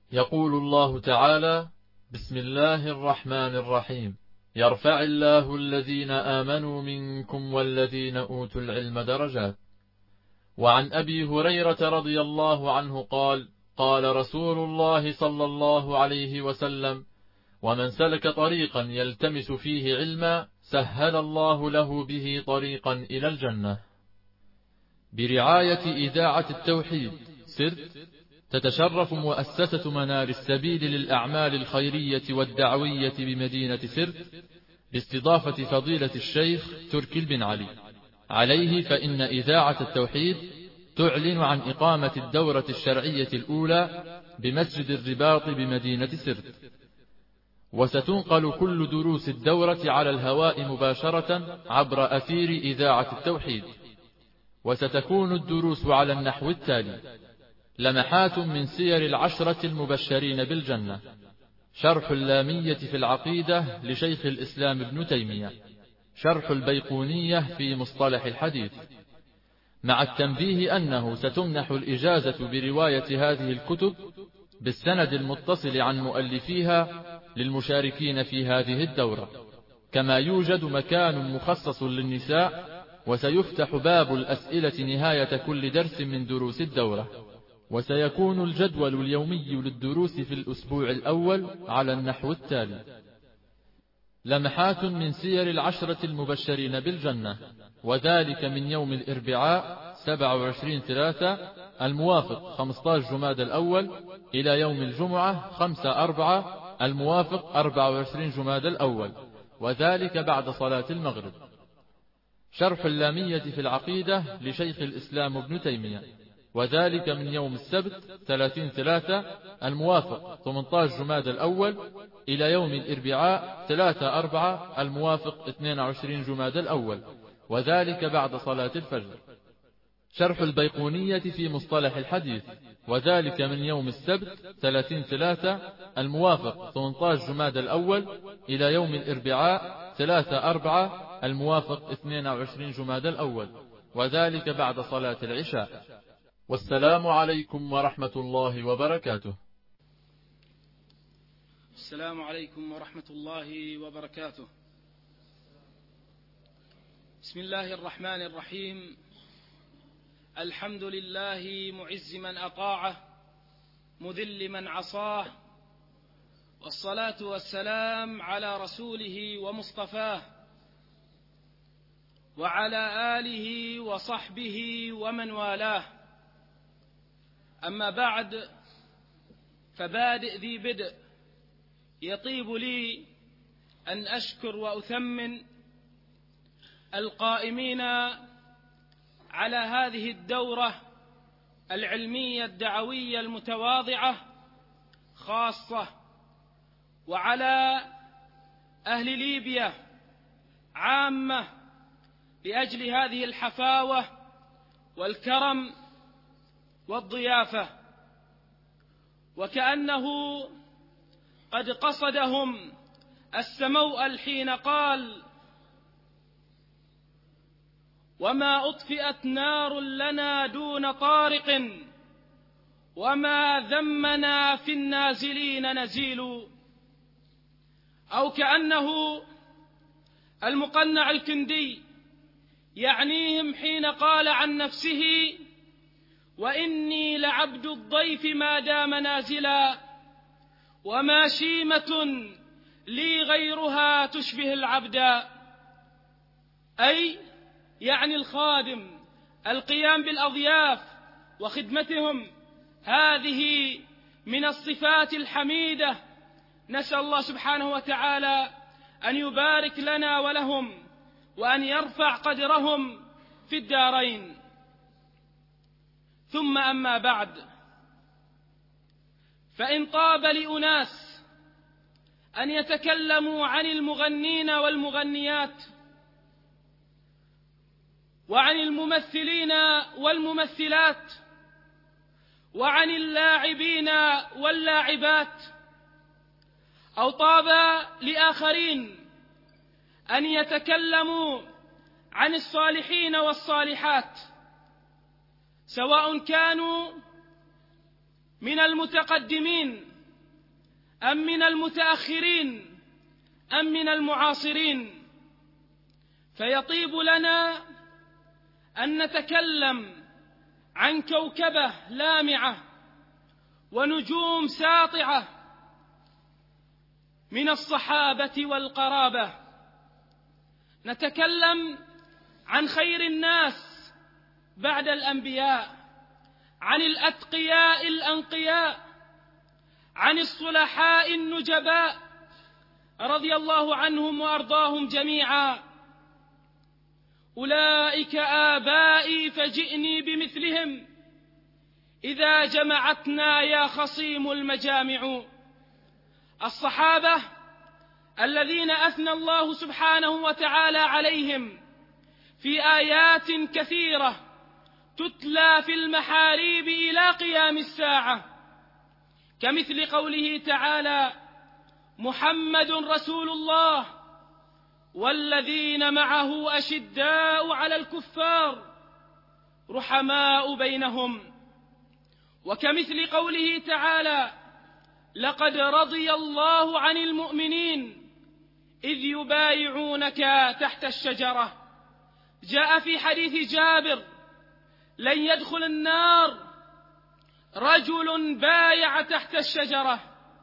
يقول الله تعالى: بسم الله الرحمن الرحيم. يرفع الله الذين آمنوا منكم والذين أوتوا العلم درجات. وعن أبي هريرة رضي الله عنه قال: قال رسول الله صلى الله عليه وسلم: ومن سلك طريقا يلتمس فيه علما سهل الله له به طريقا إلى الجنة. برعاية إذاعة التوحيد سرت، تتشرف مؤسسة منار السبيل للأعمال الخيرية والدعوية بمدينة سرت باستضافة فضيلة الشيخ تركي بن علي عليه، فإن إذاعة التوحيد تعلن عن إقامة الدورة الشرعية الأولى بمسجد الرباط بمدينة سرت، وستنقل كل دروس الدورة على الهواء مباشرة عبر أثير إذاعة التوحيد. وستكون الدروس على النحو التالي: لمحات من سير العشرة المبشرين بالجنة، شرح اللامية في العقيدة لشيخ الإسلام ابن تيمية، شرح البيقونية في مصطلح الحديث، مع التنبيه أنه ستمنح الإجازة برواية هذه الكتب بالسند المتصل عن مؤلفيها للمشاركين في هذه الدورة. كما يوجد مكان مخصص للنساء، وسيفتح باب الأسئلة نهاية كل درس من دروس الدورة. وسيكون الجدول اليومي للدروس في الأسبوع الأول على النحو التالي: لمحات من سير العشرة المبشرين بالجنة، وذلك من يوم الأربعاء 27/3 الموافق 15 جماد الأول إلى يوم الجمعة 5/4 الموافق 24 جماد الأول، وذلك بعد صلاة المغرب. شرح اللامية في العقيدة لشيخ الإسلام ابن تيمية، وذلك من يوم السبت 30/3 الموافق 18 جماد الأول إلى يوم الأربعاء 3/4 الموافق 22 جماد الأول، وذلك بعد صلاة الفجر. شرح البيقونية في مصطلح الحديث، وذلك من يوم السبت 30/3 الموافق 18 جماد الأول إلى يوم الأربعاء 3/4 الموافق 22 جماد الأول، وذلك بعد صلاة العشاء. والسلام عليكم ورحمة الله وبركاته. السلام عليكم ورحمة الله وبركاته. بسم الله الرحمن الرحيم. الحمد لله معز من أطاعه، مذل من عصاه، والصلاة والسلام على رسوله ومصطفاه، وعلى آله وصحبه ومن والاه. أما بعد، فبادئ ذي بدء يطيب لي أن أشكر وأثمن القائمين على هذه الدورة العلمية الدعوية المتواضعة خاصة، وعلى أهل ليبيا عامة لأجل هذه الحفاوة والكرم والضيافة، وكأنه قد قصدهم السموأل حين قال: وما أطفئت نار لنا دون طارق، وما ذمنا في النازلين نزيل. أو كأنه المقنع الكندي يعنيهم حين قال عن نفسه: وإني لعبد الضيف ما دام نازلا، وما شيمة لي غيرها تشبه العبد. أي يعني الخادم، القيام بالأضياف وخدمتهم، هذه من الصفات الحميدة. نسأل الله سبحانه وتعالى أن يبارك لنا ولهم، وأن يرفع قدرهم في الدارين. ثم أما بعد، فإن طاب لأناس أن يتكلموا عن المغنين والمغنيات، وعن الممثلين والممثلات، وعن اللاعبين واللاعبات، أو طاب لآخرين أن يتكلموا عن الصالحين والصالحات، سواء كانوا من المتقدمين أم من المتأخرين أم من المعاصرين؟ فيطيب لنا أن نتكلم عن كوكبة لامعة ونجوم ساطعة من الصحابة والقرابة، نتكلم عن خير الناس بعد الأنبياء، عن الأتقياء الأنقياء، عن الصلحاء النجباء رضي الله عنهم وأرضاهم جميعا. أولئك آبائي فجئني بمثلهم إذا جمعتنا يا خصيم المجامع. الصحابة الذين أثنى الله سبحانه وتعالى عليهم في آيات كثيرة تتلى في المحاريب إلى قيام الساعة، كمثل قوله تعالى: محمد رسول الله والذين معه أشداء على الكفار رحماء بينهم، وكمثل قوله تعالى: لقد رضي الله عن المؤمنين إذ يبايعونك تحت الشجرة. جاء في حديث جابر: لن يدخل النار رجل بايع تحت الشجرة.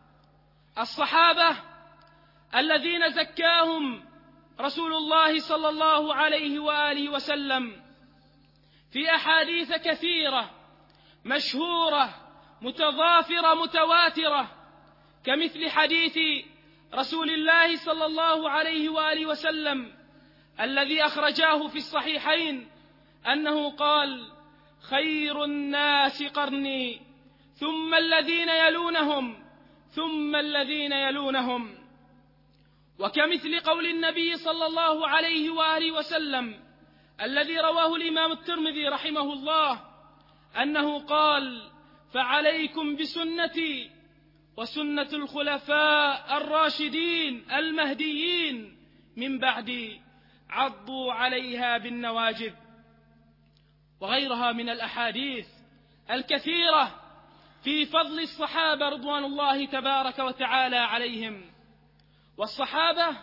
الصحابة الذين زكاهم رسول الله صلى الله عليه وآله وسلم في أحاديث كثيرة مشهورة متضافرة متواترة، كمثل حديث رسول الله صلى الله عليه وآله وسلم الذي أخرجاه في الصحيحين أنه قال: خير الناس قرني ثم الذين يلونهم ثم الذين يلونهم. وكمثل قول النبي صلى الله عليه وآله وسلم الذي رواه الإمام الترمذي رحمه الله أنه قال: فعليكم بسنتي وسنة الخلفاء الراشدين المهديين من بعدي عضوا عليها بالنواجذ. وغيرها من الأحاديث الكثيرة في فضل الصحابة رضوان الله تبارك وتعالى عليهم. والصحابة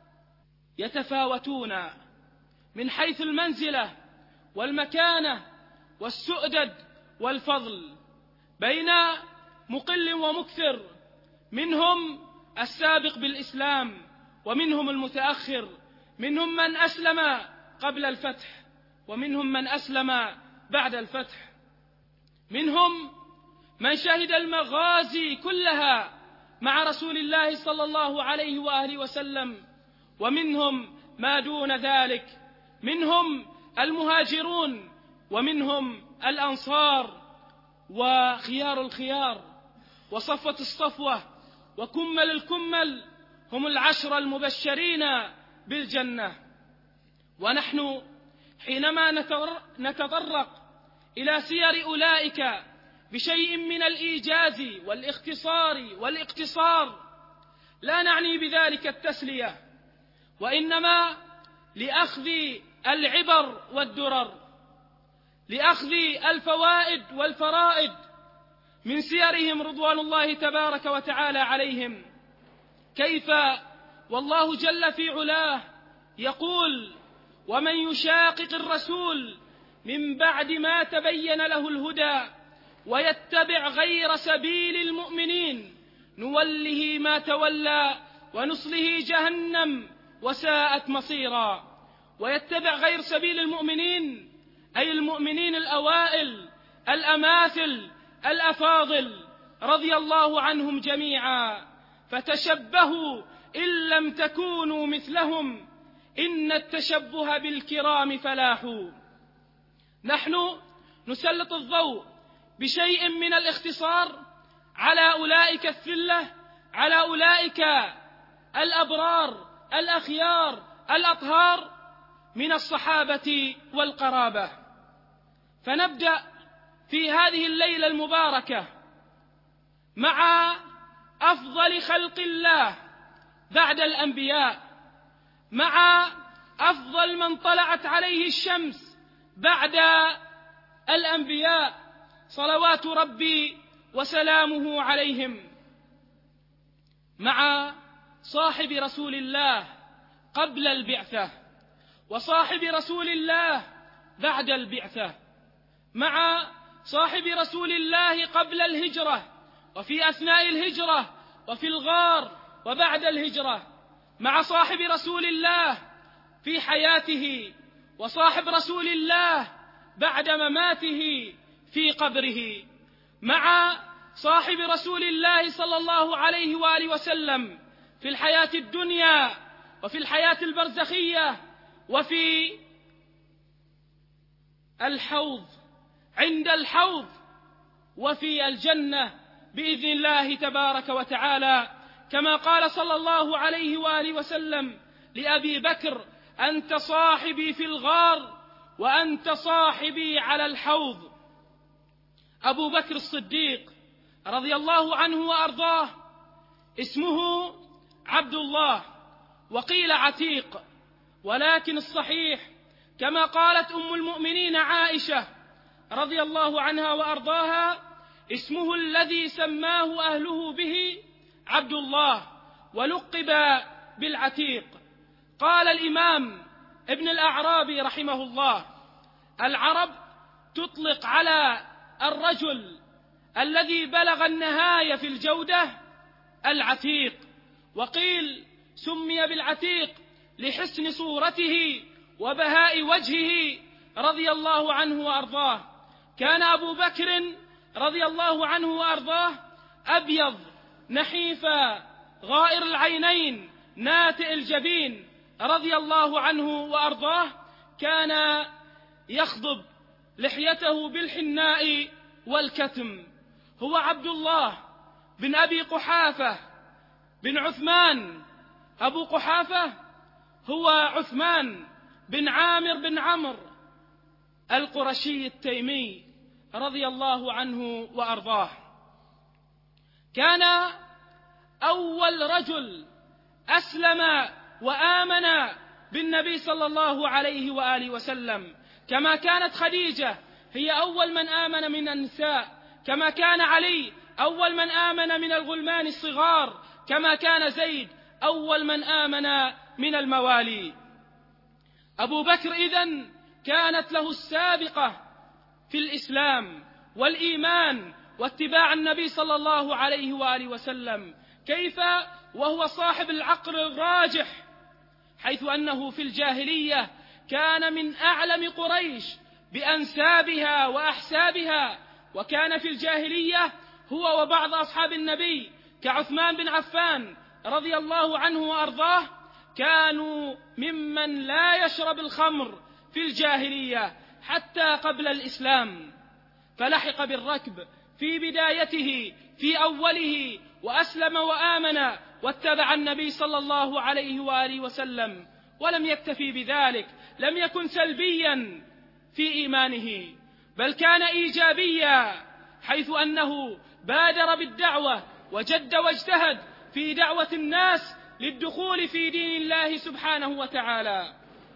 يتفاوتون من حيث المنزلة والمكانة والسؤدد والفضل بين مقل ومكثر، منهم السابق بالإسلام ومنهم المتأخر، منهم من أسلم قبل الفتح ومنهم من أسلم بعد الفتح، منهم من شهد المغازي كلها مع رسول الله صلى الله عليه وآله وسلم، ومنهم ما دون ذلك، منهم المهاجرون ومنهم الأنصار، وخيار الخيار وصفوة الصفوة وكمل الكمل هم العشر المبشرين بالجنة. ونحن حينما نتطرق إلى سير أولئك بشيء من الإيجاز والاختصار والاقتصار لا نعني بذلك التسلية، وإنما لأخذ العبر والدرر، لأخذ الفوائد والفرائد من سيرهم رضوان الله تبارك وتعالى عليهم. كيف والله جل في علاه يقول: ومن يشاقق الرسول من بعد ما تبين له الهدى ويتبع غير سبيل المؤمنين نوله ما تولى ونصله جهنم وساءت مصيرا. ويتبع غير سبيل المؤمنين أي المؤمنين الأوائل الأماثل الأفاضل رضي الله عنهم جميعا. فتشبهوا إن لم تكونوا مثلهم إن التشبه بالكرام فلاح. نحن نسلط الضوء بشيء من الاختصار على أولئك الثلة، على أولئك الأبرار الأخيار الأطهار من الصحابة والقرابة. فنبدأ في هذه الليلة المباركة مع أفضل خلق الله بعد الأنبياء، مع أفضل من طلعت عليه الشمس بعد الأنبياء صلوات ربي وسلامه عليهم. مع صاحب رسول الله قبل البعثة، وصاحب رسول الله بعد البعثة، مع صاحب رسول الله قبل الهجرة وفي أثناء الهجرة وفي الغار وبعد الهجرة، مع صاحب رسول الله في حياته، وصاحب رسول الله بعد مماته في قبره، مع صاحب رسول الله صلى الله عليه وآله وسلم في الحياة الدنيا وفي الحياة البرزخية وفي الحوض، عند الحوض، وفي الجنة بإذن الله تبارك وتعالى، كما قال صلى الله عليه وآله وسلم لأبي بكر: أنت صاحبي في الغار وأنت صاحبي على الحوض. أبو بكر الصديق رضي الله عنه وأرضاه اسمه عبد الله، وقيل عتيق، ولكن الصحيح كما قالت أم المؤمنين عائشة رضي الله عنها وأرضاها: اسمه الذي سماه أهله به عبد الله، ولقب بالعتيق. قال الإمام ابن الأعرابي رحمه الله: العرب تطلق على الرجل الذي بلغ النهاية في الجودة العتيق، وقيل سمي بالعتيق لحسن صورته وبهاء وجهه رضي الله عنه وأرضاه. كان أبو بكر رضي الله عنه وأرضاه أبيض نحيف غائر العينين ناتئ الجبين رضي الله عنه وأرضاه، كان يخضب لحيته بالحناء والكتم. هو عبد الله بن أبي قحافة بن عثمان. أبو قحافة هو عثمان بن عامر بن عمرو القرشي التيمي رضي الله عنه وأرضاه. كان أول رجل أسلم وآمن بالنبي صلى الله عليه وآله وسلم، كما كانت خديجة هي أول من آمن من النساء، كما كان علي أول من آمن من الغلمان الصغار، كما كان زيد أول من آمن من الموالي. أبو بكر إذن كانت له السابقة في الإسلام والإيمان واتباع النبي صلى الله عليه وآله وسلم، كيف وهو صاحب العقل الراجح، حيث أنه في الجاهلية كان من أعلم قريش بأنسابها وأحسابها، وكان في الجاهلية هو وبعض أصحاب النبي كعثمان بن عفان رضي الله عنه وأرضاه كانوا ممن لا يشرب الخمر في الجاهلية حتى قبل الإسلام، فلحق بالركب في بدايته في أوله وأسلم وآمن واتبع النبي صلى الله عليه وآله وسلم، ولم يكتفي بذلك، لم يكن سلبيا في إيمانه، بل كان إيجابيا، حيث أنه بادر بالدعوة وجد واجتهد في دعوة الناس للدخول في دين الله سبحانه وتعالى.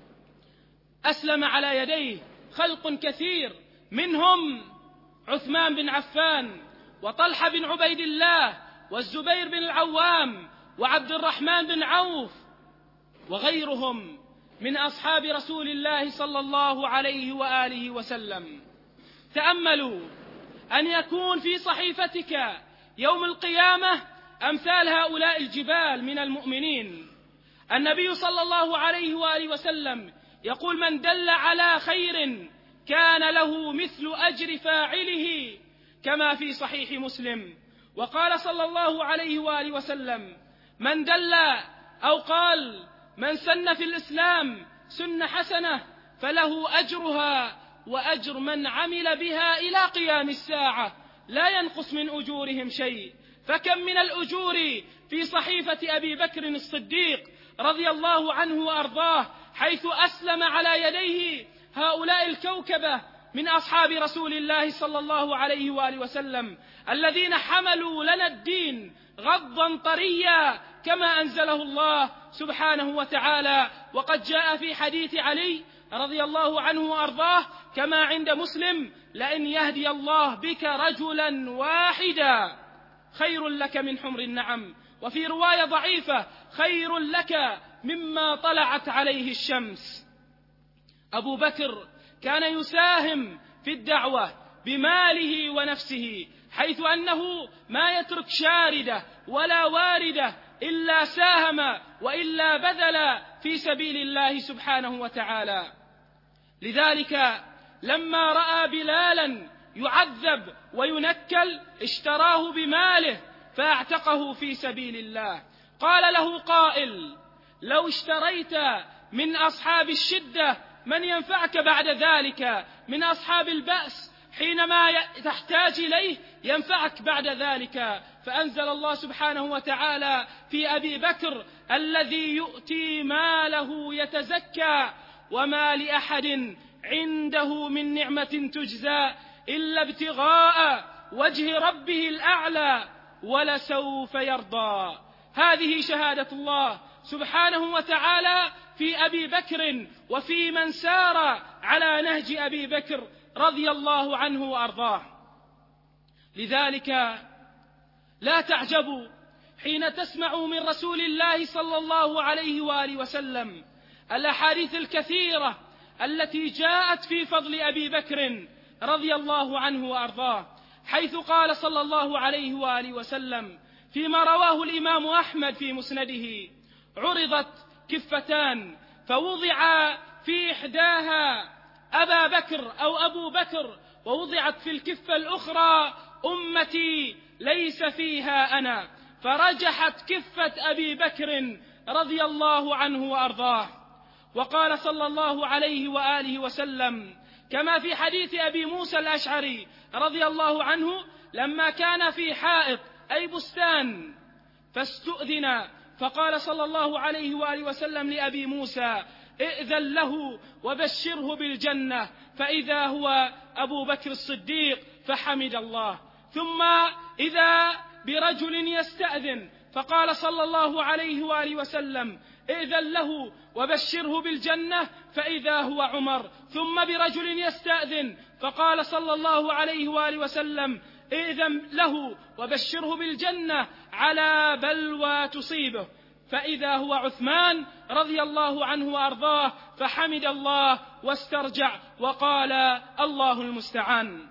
أسلم على يديه خلق كثير، منهم عثمان بن عفان وطلحة بن عبيد الله والزبير بن العوام وعبد الرحمن بن عوف وغيرهم من أصحاب رسول الله صلى الله عليه وآله وسلم. تأملوا أن يكون في صحيفتك يوم القيامة أمثال هؤلاء الجبال من المؤمنين. النبي صلى الله عليه وآله وسلم يقول: من دل على خير كان له مثل أجر فاعله، كما في صحيح مسلم. وقال صلى الله عليه وآله وسلم: من دل أو قال من سن في الإسلام سنة حسنة فله أجرها وأجر من عمل بها إلى قيام الساعة لا ينقص من أجورهم شيء. فكم من الأجور في صحيفة أبي بكر الصديق رضي الله عنه وأرضاه، حيث أسلم على يديه هؤلاء الكوكبة من أصحاب رسول الله صلى الله عليه وآله وسلم، الذين حملوا لنا الدين غضا طريا كما أنزله الله سبحانه وتعالى. وقد جاء في حديث علي رضي الله عنه وأرضاه كما عند مسلم: لئن يهدي الله بك رجلا واحدا خير لك من حمر النعم. وفي رواية ضعيفة: خير لك مما طلعت عليه الشمس. أبو بكر كان يساهم في الدعوة بماله ونفسه، حيث أنه ما يترك شاردة ولا واردة إلا ساهم وإلا بذل في سبيل الله سبحانه وتعالى. لذلك لما رأى بلالا يعذب وينكل اشتراه بماله فاعتقه في سبيل الله. قال له قائل: لو اشتريت من أصحاب الشدة من ينفعك بعد ذلك، من أصحاب البأس حينما تحتاج إليه ينفعك بعد ذلك. فأنزل الله سبحانه وتعالى في أبي بكر: الذي يؤتي ماله يتزكى وما لأحد عنده من نعمة تجزى إلا ابتغاء وجه ربه الأعلى ولسوف يرضى. هذه شهادة الله سبحانه وتعالى في أبي بكر وفي من سار على نهج أبي بكر رضي الله عنه وأرضاه. لذلك لا تعجبوا حين تسمعوا من رسول الله صلى الله عليه وآله وسلم الأحاديث الكثيرة التي جاءت في فضل أبي بكر رضي الله عنه وأرضاه، حيث قال صلى الله عليه وآله وسلم فيما رواه الإمام أحمد في مسنده: عرضت كفتان فوضع في إحداها أبا بكر أو أبو بكر، ووضعت في الكفة الأخرى أمتي ليس فيها أنا، فرجحت كفة أبي بكر رضي الله عنه وأرضاه. وقال صلى الله عليه وآله وسلم كما في حديث أبي موسى الأشعري رضي الله عنه: لما كان في حائط أي بستان فاستؤذن، فقال صلى الله عليه وآله وسلم لأبي موسى: ائذن له وبشره بالجنة، فإذا هو أبو بكر الصديق، فحمد الله. ثم إذا برجل يستأذن، فقال صلى الله عليه وآله وسلم: ائذن له وبشره بالجنة، فإذا هو عمر. ثم برجل يستأذن، فقال صلى الله عليه وآله وسلم: ائذن له وبشره بالجنة على بلوى تصيبه، فإذا هو عثمان رضي الله عنه وأرضاه، فحمد الله واسترجع وقال: الله المستعان.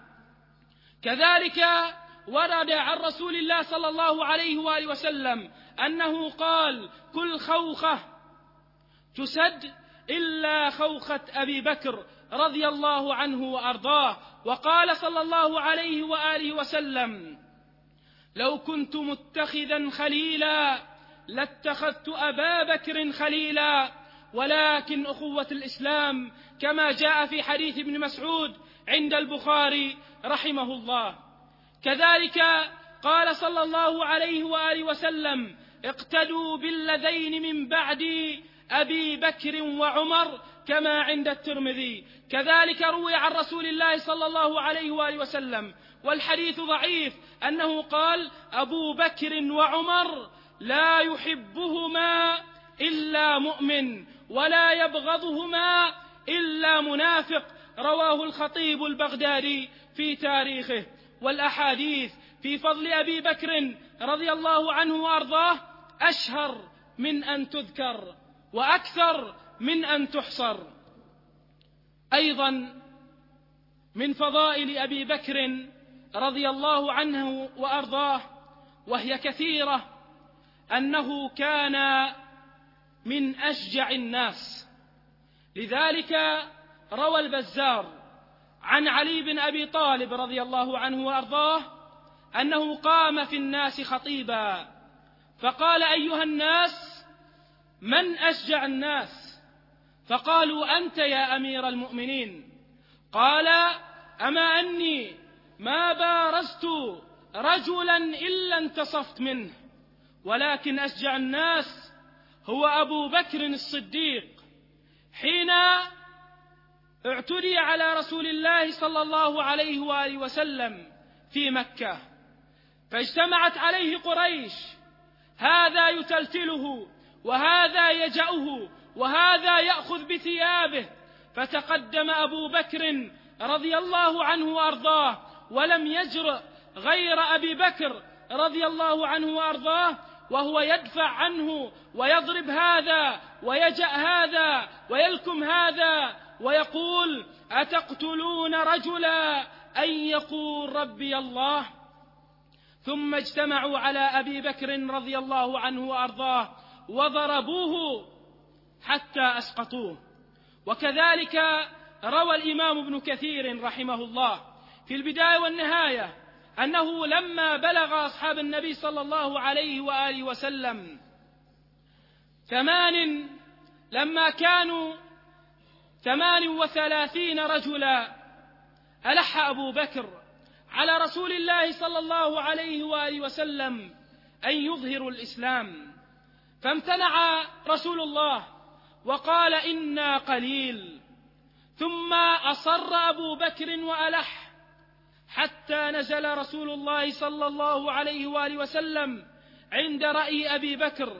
كذلك ورد عن رسول الله صلى الله عليه وآله وسلم أنه قال: كل خوخة تسد إلا خوخة أبي بكر رضي الله عنه وأرضاه. وقال صلى الله عليه وآله وسلم: لو كنت متخذا خليلا لاتخذت أبا بكر خليلا، ولكن أخوة الإسلام كما جاء في حديث ابن مسعود عند البخاري رحمه الله. كذلك قال صلى الله عليه وآله وسلم: اقتدوا بالذين من بعد أبي بكر وعمر، كما عند الترمذي. كذلك روي عن رسول الله صلى الله عليه وآله وسلم والحديث ضعيف أنه قال: أبو بكر وعمر لا يحبهما إلا مؤمن ولا يبغضهما إلا منافق، رواه الخطيب البغدادي في تاريخه. والأحاديث في فضل أبي بكر رضي الله عنه وأرضاه أشهر من أن تذكر وأكثر من أن تحصر. أيضا من فضائل أبي بكر رضي الله عنه وأرضاه وهي كثيرة أنه كان من أشجع الناس. لذلك روى البزار عن علي بن أبي طالب رضي الله عنه وأرضاه أنه قام في الناس خطيبا فقال: أيها الناس، من أشجع الناس؟ فقالوا: أنت يا أمير المؤمنين. قال: أما أني ما بارزت رجلا إلا انتصفت منه، ولكن أشجع الناس هو أبو بكر الصديق. حين اعتدي على رسول الله صلى الله عليه وآله وسلم في مكة، فاجتمعت عليه قريش، هذا يتلتله وهذا يجأه وهذا يأخذ بثيابه، فتقدم أبو بكر رضي الله عنه وأرضاه ولم يجرؤ غير أبي بكر رضي الله عنه وأرضاه، وهو يدفع عنه ويضرب هذا ويجأ هذا ويلكم هذا ويقول: أتقتلون رجلا أن يقول ربي الله؟ ثم اجتمعوا على أبي بكر رضي الله عنه وأرضاه وضربوه حتى أسقطوه. وكذلك روى الإمام ابن كثير رحمه الله في البداية والنهاية أنه لما بلغ أصحاب النبي صلى الله عليه وآله وسلم لما كانوا 38 رجلا، ألح أبو بكر على رسول الله صلى الله عليه وآله وسلم أن يظهروا الإسلام، فامتنع رسول الله وقال: إنا قليل. ثم أصر أبو بكر وألح حتى نزل رسول الله صلى الله عليه وآله وسلم عند رأي أبي بكر،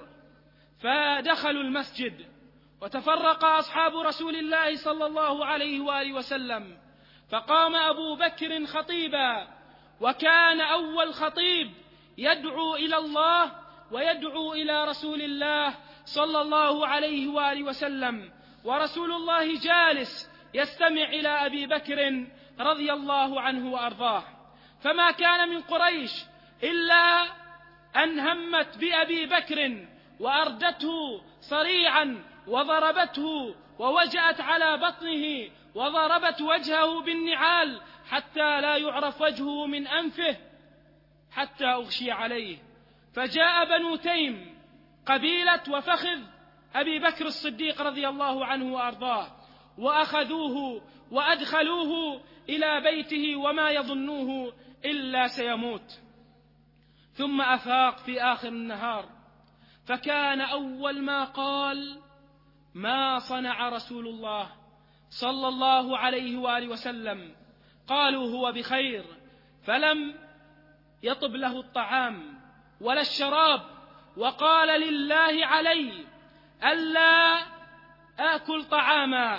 فدخلوا المسجد وتفرق أصحاب رسول الله صلى الله عليه وآله وسلم، فقام أبو بكر خطيبا، وكان أول خطيب يدعو إلى الله ويدعو إلى رسول الله صلى الله عليه وآله وسلم، ورسول الله جالس يستمع إلى أبي بكر رضي الله عنه وأرضاه. فما كان من قريش إلا أن همت بأبي بكر وأردته صريعا وضربته ووجأت على بطنه وضربت وجهه بالنعال حتى لا يعرف وجهه من أنفه حتى أغشي عليه. فجاء بنو تيم قبيلة وفخذ أبي بكر الصديق رضي الله عنه وأرضاه، وأخذوه وأدخلوه إلى بيته وما يظنوه إلا سيموت. ثم أفاق في آخر النهار، فكان أول ما قال: ما صنع رسول الله صلى الله عليه وآله وسلم؟ قالوا: هو بخير. فلم يطب له الطعام ولا الشراب، وقال: لله علي ألا آكل طعاما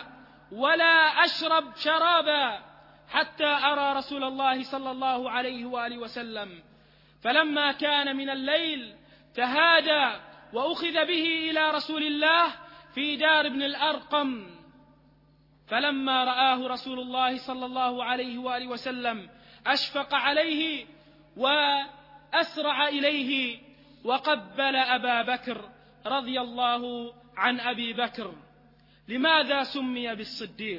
ولا أشرب شرابا حتى أرى رسول الله صلى الله عليه وآله وسلم. فلما كان من الليل تهادى وأخذ به إلى رسول الله في دار ابن الأرقم، فلما رآه رسول الله صلى الله عليه وآله وسلم أشفق عليه وأسرع إليه وقبل أبا بكر رضي الله عن أبي بكر. لماذا سمي بالصديق؟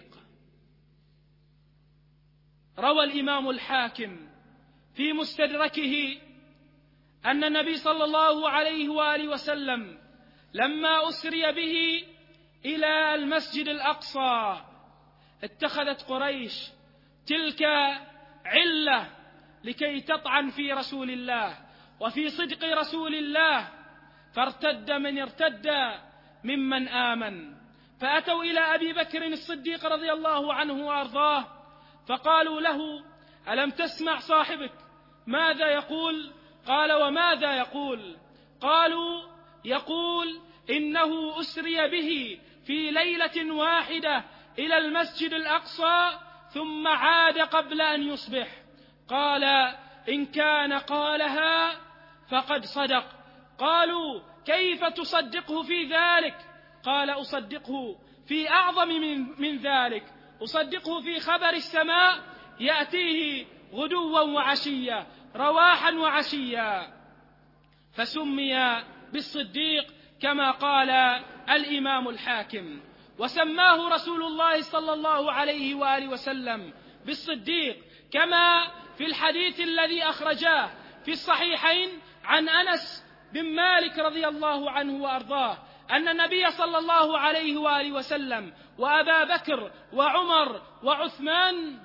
روى الإمام الحاكم في مستدركه أن النبي صلى الله عليه وآله وسلم لما أسري به إلى المسجد الأقصى اتخذت قريش تلك علة لكي تطعن في رسول الله وفي صدق رسول الله، فارتد من ارتد ممن آمن، فأتوا إلى أبي بكر الصديق رضي الله عنه وأرضاه فقالوا له: ألم تسمع صاحبك ماذا يقول؟ قال: وماذا يقول؟ قالوا: يقول إنه أسري به في ليلة واحدة إلى المسجد الأقصى ثم عاد قبل أن يصبح. قال: إن كان قالها فقد صدق. قالوا: كيف تصدقه في ذلك؟ قال: أصدقه في أعظم من ذلك، أصدقه في خبر السماء يأتيه غدوا وعشيا رواحا وعشيا. فسمي بالصديق كما قال الإمام الحاكم، وسماه رسول الله صلى الله عليه وآله وسلم بالصديق كما في الحديث الذي أخرجاه في الصحيحين عن أنس بن مالك رضي الله عنه وأرضاه أن النبي صلى الله عليه وآله وسلم وأبا بكر وعمر وعثمان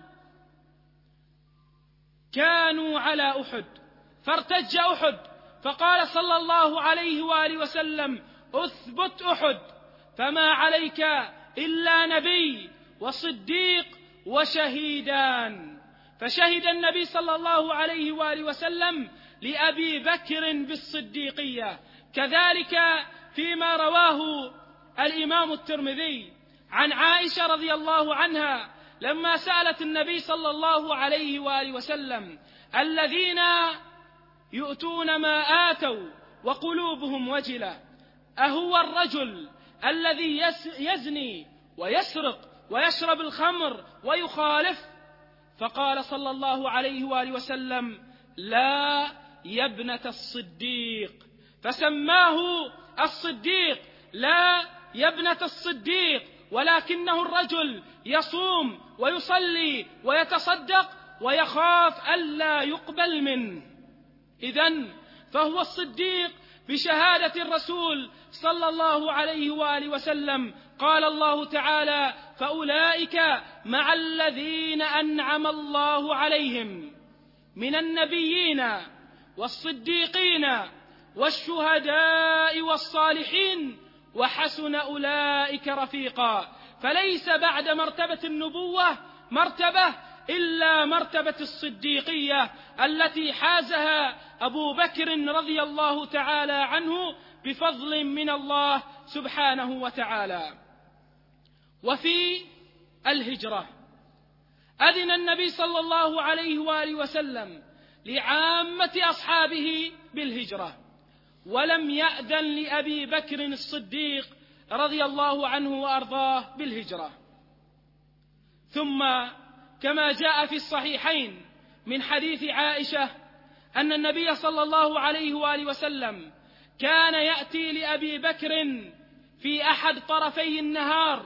كانوا على أحد، فارتج أحد، فقال صلى الله عليه وآله وسلم: أثبت أحد، فما عليك إلا نبي وصديق وشهيدان. فشهد النبي صلى الله عليه وآله وسلم لأبي بكر بالصديقية. كذلك فيما رواه الإمام الترمذي عن عائشة رضي الله عنها لما سألت النبي صلى الله عليه وآله وسلم: الذين يؤتون ما آتوا وقلوبهم وجلة: أهو الرجل الذي يزني ويسرق ويشرب الخمر ويخالف؟ فقال صلى الله عليه وآله وسلم: لا يا ابنة الصديق، فسماه الصديق. لا يا ابنة الصديق، ولكنه الرجل يصوم ويصلي ويتصدق ويخاف ألا يقبل منه. إذن فهو الصديق بشهادة الرسول صلى الله عليه وآله وسلم. قال الله تعالى: فأولئك مع الذين أنعم الله عليهم من النبيين والصديقين والشهداء والصالحين وحسن أولئك رفيقا. فليس بعد مرتبة النبوة مرتبة إلا مرتبة الصديقية التي حازها أبو بكر رضي الله تعالى عنه بفضل من الله سبحانه وتعالى. وفي الهجرة أذن النبي صلى الله عليه وآله وسلم لعامة أصحابه بالهجرة، ولم يأذن لأبي بكر الصديق رضي الله عنه وأرضاه بالهجرة. ثم كما جاء في الصحيحين من حديث عائشة أن النبي صلى الله عليه وآله وسلم كان يأتي لأبي بكر في أحد طرفي النهار،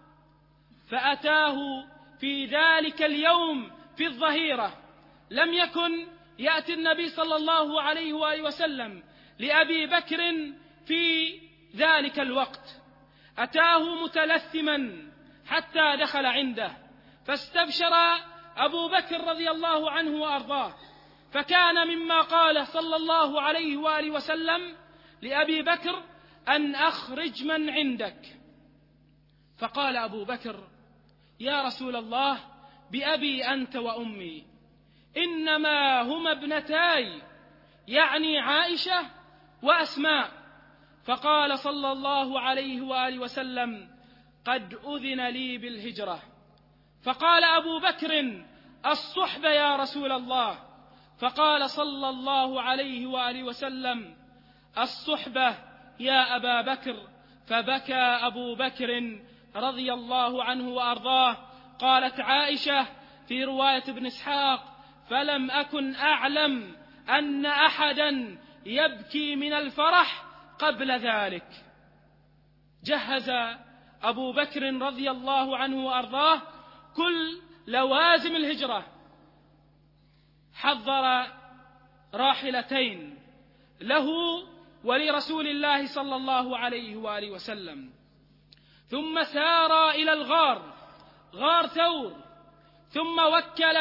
فأتاه في ذلك اليوم في الظهيرة. لم يكن يأتي النبي صلى الله عليه وآله وسلم لأبي بكر في ذلك الوقت، أتاه متلثما حتى دخل عنده، فاستبشر أبو بكر رضي الله عنه وأرضاه، فكان مما قال صلى الله عليه وآله وسلم لأبي بكر: أن أخرج من عندك. فقال أبو بكر: يا رسول الله، بأبي أنت وأمي، إنما هما ابنتاي، يعني عائشة وأسماء. فقال صلى الله عليه وآله وسلم: قد أذن لي بالهجرة. فقال أبو بكر: الصحبة يا رسول الله. فقال صلى الله عليه وآله وسلم: الصحبة يا أبا بكر. فبكى أبو بكر رضي الله عنه وأرضاه. قالت عائشة في رواية ابن إسحاق: فلم أكن أعلم أن أحدا يبكي من الفرح قبل ذلك. جهز أبو بكر رضي الله عنه وأرضاه كل لوازم الهجرة، حضر راحلتين له ولرسول الله صلى الله عليه وآله وسلم، ثم سار إلى الغار، غار ثور، ثم وكل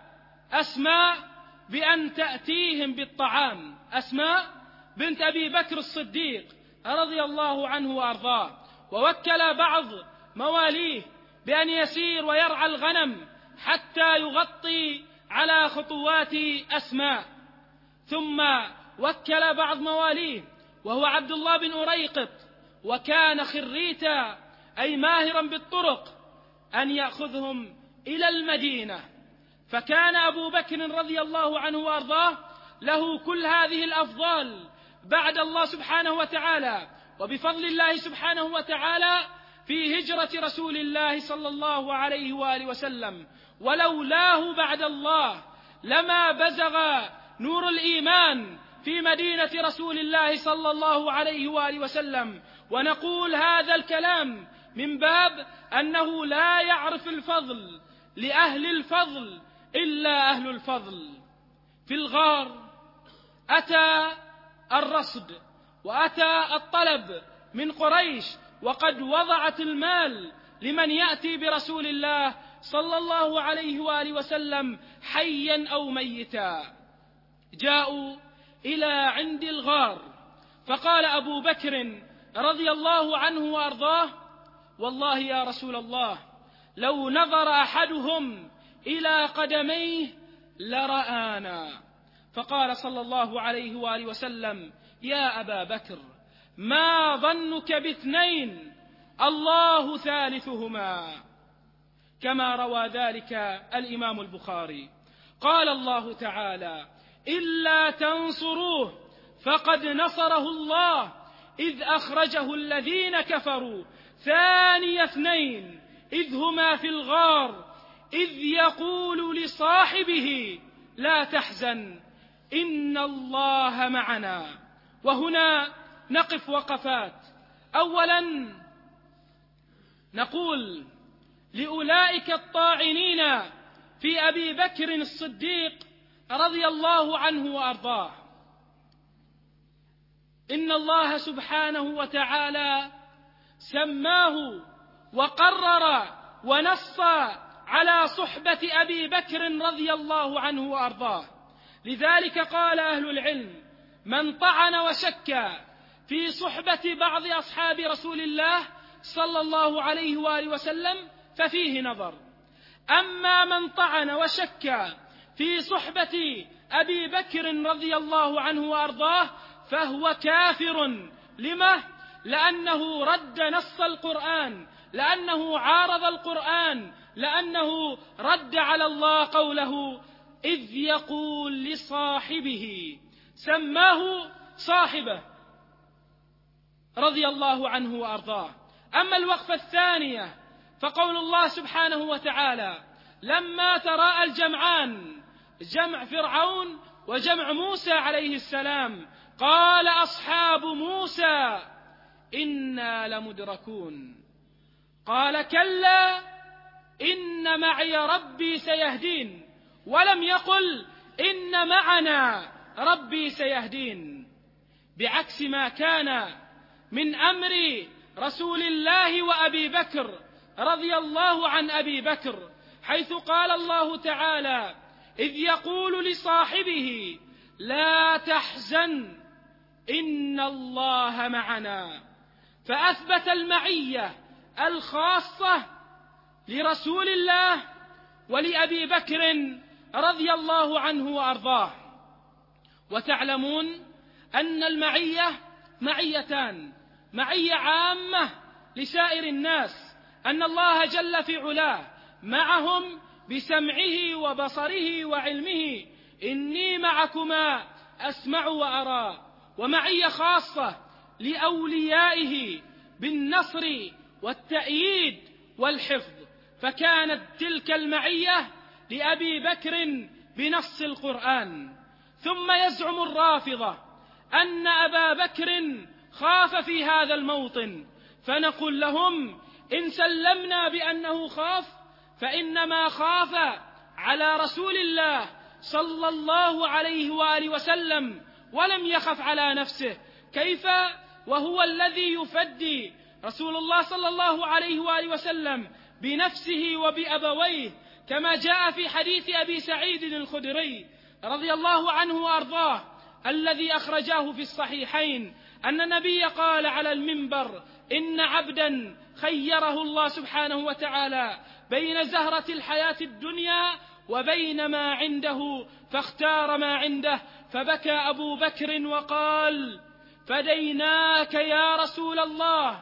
أسماء بأن تأتيهم بالطعام، أسماء بنت أبي بكر الصديق رضي الله عنه وأرضاه، ووكل بعض مواليه بأن يسير ويرعى الغنم حتى يغطي على خطوات أسماء، ثم وكل بعض مواليه وهو عبد الله بن أريقط، وكان خريتا أي ماهرا بالطرق، أن يأخذهم إلى المدينة. فكان أبو بكر رضي الله عنه وأرضاه له كل هذه الأفضال بعد الله سبحانه وتعالى، وبفضل الله سبحانه وتعالى في هجرة رسول الله صلى الله عليه وآله وسلم. ولولاه بعد الله لما بزغ نور الإيمان في مدينة رسول الله صلى الله عليه وآله وسلم. ونقول هذا الكلام من باب أنه لا يعرف الفضل لأهل الفضل إلا أهل الفضل. في الغار أتى الرصد وأتى الطلب من قريش، وقد وضعت المال لمن يأتي برسول الله صلى الله عليه وآله وسلم حيا أو ميتا. جاءوا إلى عند الغار، فقال أبو بكر رضي الله عنه وأرضاه: والله يا رسول الله، لو نظر أحدهم إلى قدميه لرآنا. فقال صلى الله عليه وآله وسلم: يا أبا بكر، ما ظنك باثنين الله ثالثهما، كما روى ذلك الإمام البخاري. قال الله تعالى: إلا تنصروه فقد نصره الله إذ أخرجه الذين كفروا ثاني اثنين إذ هما في الغار إذ يقول لصاحبه لا تحزن إن الله معنا. وهنا نقف وقفات. أولا نقول لأولئك الطاعنين في أبي بكر الصديق رضي الله عنه وأرضاه: إن الله سبحانه وتعالى سماه وقرر ونص على صحبة أبي بكر رضي الله عنه وأرضاه. لذلك قال أهل العلم: من طعن وشك في صحبة بعض أصحاب رسول الله صلى الله عليه وآله وسلم ففيه نظر. أما من طعن وشك في صحبة أبي بكر رضي الله عنه وأرضاه فهو كافر. لما؟ لأنه رد نص القرآن، لأنه عارض القرآن، لأنه رد على الله قوله إذ يقول لصاحبه، سماه صاحبه رضي الله عنه وأرضاه. أما الوقفة الثانية فقول الله سبحانه وتعالى: لما تراءى الجمعان، جمع فرعون وجمع موسى عليه السلام، قال أصحاب موسى إنا لمدركون. قال كلا إن معي ربي سيهدين، ولم يقل إن معنا ربي سيهدين، بعكس ما كان من أمر رسول الله وأبي بكر رضي الله عن أبي بكر، حيث قال الله تعالى: إذ يقول لصاحبه لا تحزن إن الله معنا، فأثبت المعية الخاصة لرسول الله ولأبي بكر رضي الله عنه وأرضاه. وتعلمون أن المعية معيتان: معية عامة لسائر الناس، أن الله جل في علاه معهم بسمعه وبصره وعلمه، إني معكما أسمع وأرى. ومعية خاصة لأوليائه بالنصر والتأييد والحفظ، فكانت تلك المعية لأبي بكر بنص القرآن. ثم يزعم الرافضة أن أبا بكر خاف في هذا الموطن، فنقول لهم: إن سلمنا بأنه خاف فإنما خاف على رسول الله صلى الله عليه وآله وسلم، ولم يخف على نفسه. كيف وهو الذي يفدي رسول الله صلى الله عليه وآله وسلم بنفسه وبأبويه، كما جاء في حديث أبي سعيد الخدري رضي الله عنه وأرضاه الذي أخرجاه في الصحيحين، أن النبي قال على المنبر: إن عبدا خيره الله سبحانه وتعالى بين زهرة الحياة الدنيا وبين ما عنده فاختار ما عنده، فبكى أبو بكر وقال: فديناك يا رسول الله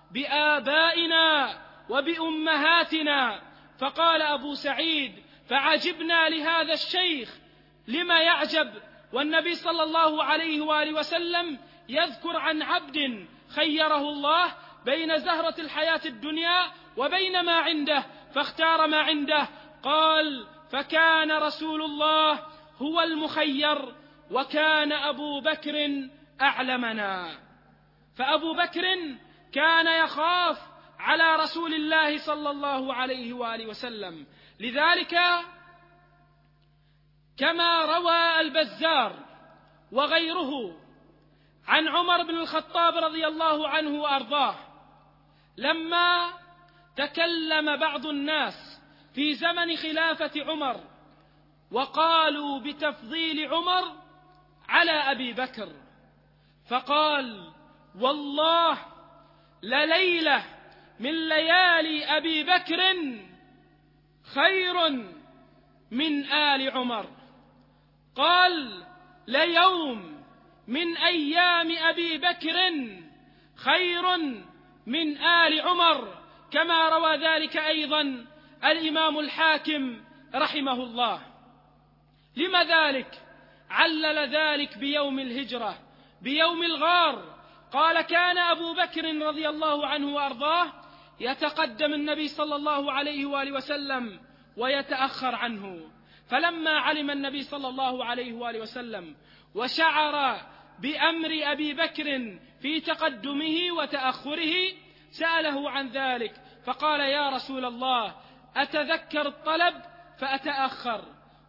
بآبائنا وبأمهاتنا. فقال أبو سعيد: فعجبنا لهذا الشيخ، لما يعجب والنبي صلى الله عليه وآله وسلم يذكر عن عبد خيره الله بين زهرة الحياة الدنيا وبين ما عنده فاختار ما عنده؟ قال: فكان رسول الله هو المخير، وكان أبو بكر أعلمنا. فأبو بكر كان يخاف على رسول الله صلى الله عليه وآله وسلم. لذلك كما روى البزار وغيره عن عمر بن الخطاب رضي الله عنه وأرضاه، لما تكلم بعض الناس في زمن خلافة عمر وقالوا بتفضيل عمر على أبي بكر، فقال: والله لليلة من ليالي أبي بكر خير من آل عمر. قال: ليوم من أيام أبي بكر خير من آل عمر، كما روى ذلك أيضا الإمام الحاكم رحمه الله. لما ذلك؟ علل ذلك بيوم الهجرة، بيوم الغار قال: كان أبو بكر رضي الله عنه وأرضاه يتقدم النبي صلى الله عليه وآله وسلم ويتأخر عنه، فلما علم النبي صلى الله عليه وآله وسلم وشعر بأمر أبي بكر في تقدمه وتأخره سأله عن ذلك، فقال: يا رسول الله، أتذكر الطلب فأتأخر،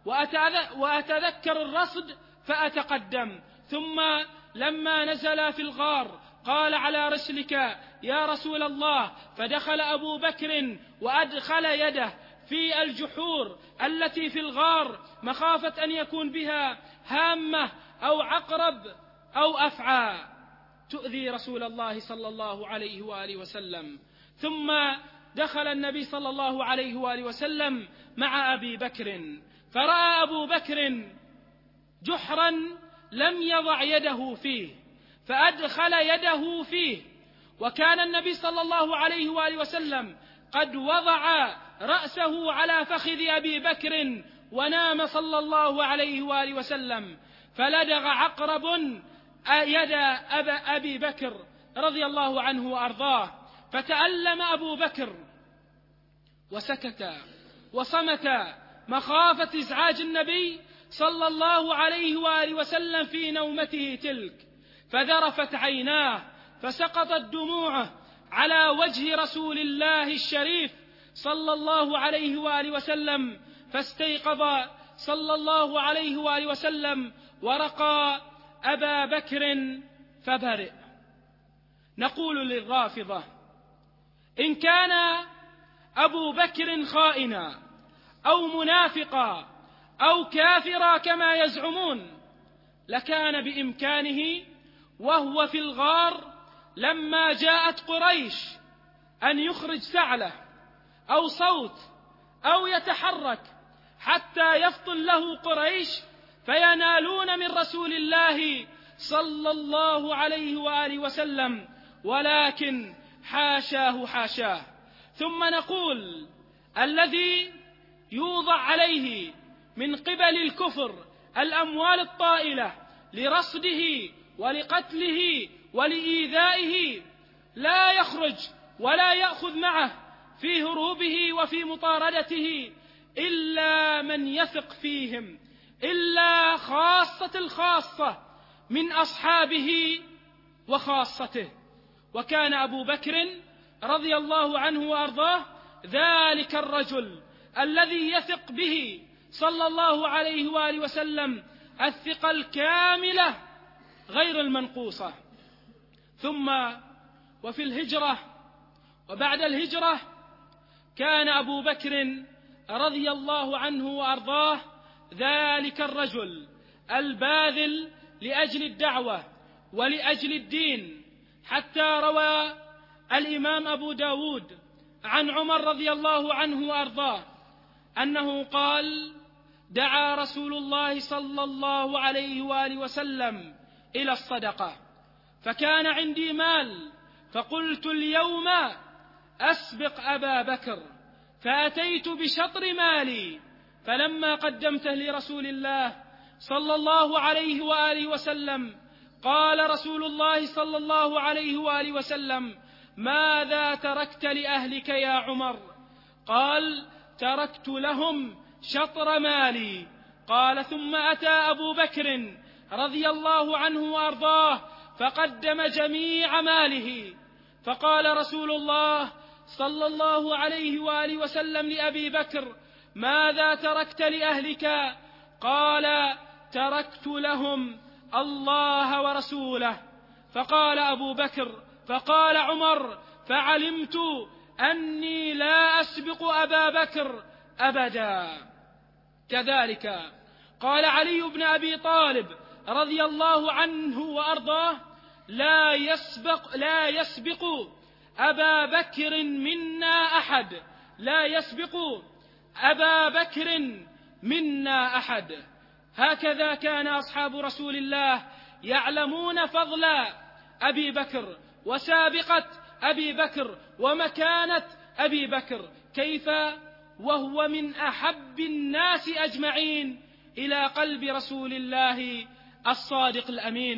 وأتذكر الرصد فأتقدم. ثم لما نزل في الغار قال: على رسلك يا رسول الله، فدخل أبو بكر وأدخل يده في الجحور التي في الغار مخافة أن يكون بها هامة أو عقرب أو أفعى تؤذي رسول الله صلى الله عليه وآله وسلم. ثم دخل النبي صلى الله عليه وآله وسلم مع أبي بكر، فرأى أبو بكر جحرا لم يضع يده فيه فأدخل يده فيه، وكان النبي صلى الله عليه وآله وسلم قد وضع رأسه على فخذ أبي بكر ونام صلى الله عليه وآله وسلم، فلدغ عقرب يد أبي بكر رضي الله عنه وأرضاه، فتألم أبو بكر وسكت وصمت مخافة إزعاج النبي صلى الله عليه وآله وسلم في نومته تلك، فذرفت عيناه فسقطت دموعه على وجه رسول الله الشريف صلى الله عليه وآله وسلم، فاستيقظ صلى الله عليه وآله وسلم ورقى أبا بكر فبرئ. نقول للرافضة: إن كان أبو بكر خائنا أو منافقا أو كافرا كما يزعمون، لكان بإمكانه وهو في الغار لما جاءت قريش أن يخرج سعله أو صوت أو يتحرك حتى يفطن له قريش فينالون من رسول الله صلى الله عليه وآله وسلم، ولكن حاشاه حاشاه. ثم نقول: الذي يوضع عليه من قبل الكفر الأموال الطائلة لرصده ولقتله ولإيذائه لا يخرج ولا يأخذ معه في هروبه وفي مطاردته إلا من يثق فيهم، إلا خاصة الخاصة من أصحابه وخاصته. وكان أبو بكر رضي الله عنه وأرضاه ذلك الرجل الذي يثق به صلى الله عليه وآله وسلم الثقة الكاملة غير المنقوصة. ثم وفي الهجرة وبعد الهجرة كان أبو بكر رضي الله عنه وأرضاه ذلك الرجل الباذل لأجل الدعوة ولأجل الدين، حتى روى الإمام أبو داود عن عمر رضي الله عنه وأرضاه أنه قال: دعا رسول الله صلى الله عليه وآله وسلم إلى الصدقة، فكان عندي مال، فقلت اليوم أسبق أبا بكر، فأتيت بشطر مالي، فلما قدمته لرسول الله صلى الله عليه وآله وسلم قال رسول الله صلى الله عليه وآله وسلم: ماذا تركت لأهلك يا عمر؟ قال: تركت لهم شطر مالي. قال: ثم أتى أبو بكر رضي الله عنه وأرضاه فقدم جميع ماله، فقال رسول الله صلى الله عليه وآله وسلم لأبي بكر: ماذا تركت لأهلك؟ قال: تركت لهم الله ورسوله. فقال أبو بكر فقال عمر: فعلمت أني لا أسبق أبا بكر أبدا. كذلك قال علي بن أبي طالب رضي الله عنه وأرضاه: لا يسبق أبا بكر منا أحد، لا يسبق أبا بكر منا أحد. هكذا كان أصحاب رسول الله يعلمون فضل أبي بكر وسابقة أبي بكر ومكانة أبي بكر، كيف وهو من أحب الناس أجمعين إلى قلب رسول الله الصادق الأمين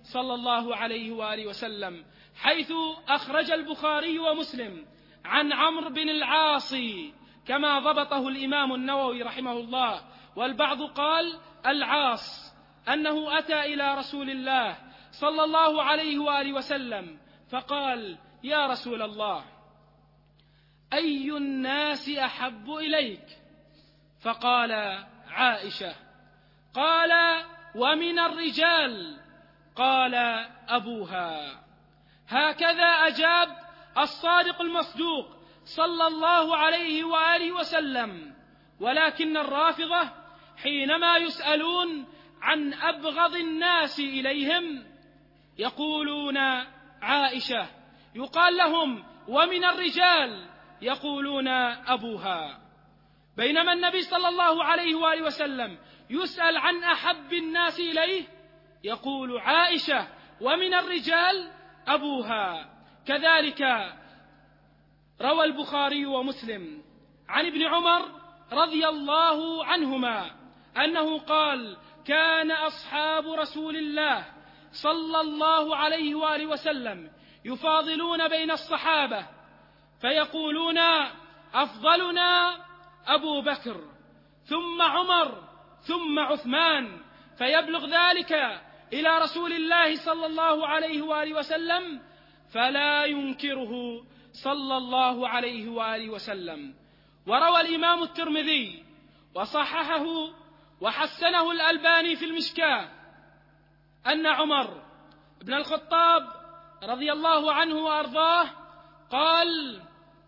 صلى الله عليه وآله وسلم، حيث أخرج البخاري ومسلم عن عمرو بن العاص كما ضبطه الإمام النووي رحمه الله، والبعض قال العاص، أنه أتى إلى رسول الله صلى الله عليه وآله وسلم فقال: يا رسول الله، أي الناس أحب إليك؟ فقال: عائشة. قال: ومن الرجال؟ قال: أبوها. هكذا أجاب الصادق المصدوق صلى الله عليه وآله وسلم. ولكن الرافضة حينما يسألون عن أبغض الناس إليهم يقولون عائشة، يقال لهم: ومن الرجال؟ يقولون: أبوها. بينما النبي صلى الله عليه وآله وسلم يسأل عن أحب الناس إليه يقول عائشة، ومن الرجال؟ أبوها. كذلك روى البخاري ومسلم عن ابن عمر رضي الله عنهما أنه قال: كان أصحاب رسول الله صلى الله عليه وآله وسلم يفاضلون بين الصحابة فيقولون: أفضلنا أبو بكر، ثم عمر، ثم عثمان، فيبلغ ذلك إلى رسول الله صلى الله عليه وآله وسلم فلا ينكره صلى الله عليه وآله وسلم. وروى الإمام الترمذي وصححه وحسنه الألباني في المشكاة أن عمر بن الخطاب رضي الله عنه وأرضاه قال: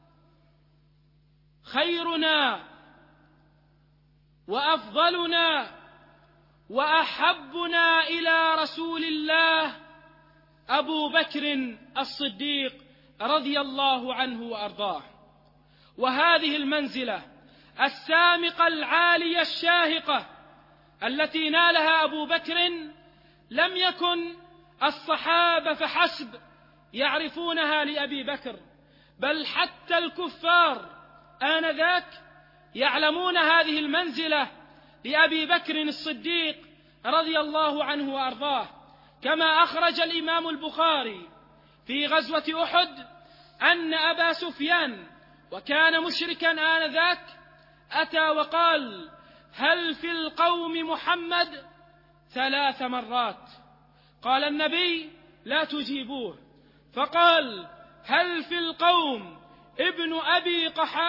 خيرنا وأفضلنا وأحبنا إلى رسول الله أبو بكر الصديق رضي الله عنه وأرضاه. وهذه المنزلة السامقة العالية الشاهقة التي نالها أبو بكر لم يكن الصحابة فحسب يعرفونها لأبي بكر، بل حتى الكفار آنذاك يعلمون هذه المنزلة لأبي بكر الصديق رضي الله عنه وأرضاه. كما أخرج الإمام البخاري في غزوة أحد أن أبا سفيان، وكان مشركا آنذاك، أتى وقال: هل في القوم محمد؟ 3 مرات. قال النبي: لا تجيبوه. فقال: هل في القوم ابن أبي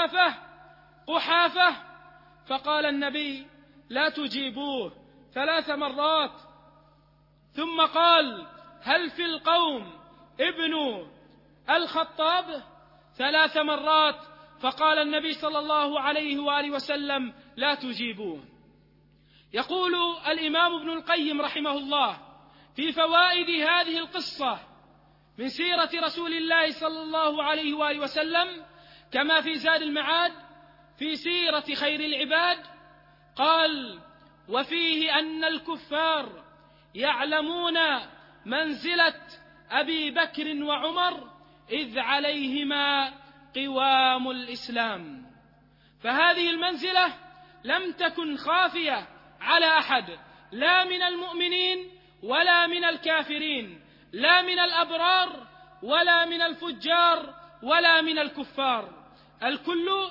قحافة؟ فقال النبي: لا تجيبوه 3 مرات. ثم قال: هل في القوم ابن الخطاب؟ 3 مرات. فقال النبي صلى الله عليه وآله وسلم: لا تجيبوه. يقول الإمام ابن القيم رحمه الله في فوائد هذه القصة من سيرة رسول الله صلى الله عليه وآله وسلم كما في زاد المعاد في سيرة خير العباد، قال: وفيه أن الكفار يعلمون منزلة أبي بكر وعمر إذ عليهما قوام الإسلام. فهذه المنزلة لم تكن خافية على أحد، لا من المؤمنين ولا من الكافرين، لا من الأبرار ولا من الفجار ولا من الكفار. الكل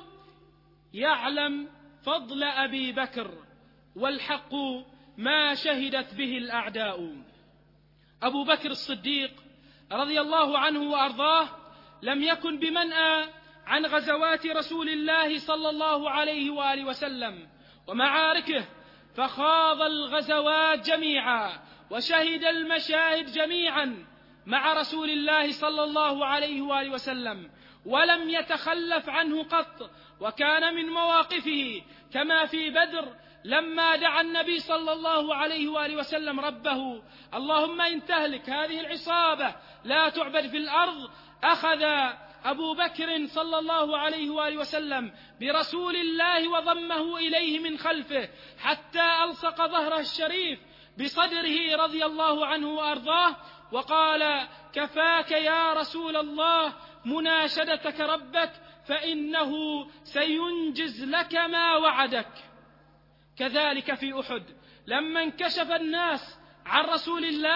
يعلم فضل أبي بكر، والحق ما شهدت به الأعداء. أبو بكر الصديق رضي الله عنه وأرضاه لم يكن بمنأى عن غزوات رسول الله صلى الله عليه وآله وسلم ومعاركه، فخاض الغزوات جميعا وشهد المشاهد جميعا مع رسول الله صلى الله عليه وآله وسلم، ولم يتخلف عنه قط. وكان من مواقفه كما في بدر لما دعا النبي صلى الله عليه وآله وسلم ربه: اللهم إن تهلك هذه العصابة لا تعبد في الأرض، أخذ أبو بكر صلى الله عليه وآله وسلم برسول الله وضمه إليه من خلفه حتى ألصق ظهره الشريف بصدره رضي الله عنه وأرضاه، وقال: كفاك يا رسول الله مناشدتك ربك فإنه سينجز لك ما وعدك. كذلك في أحد لما انكشف الناس عن رسول الله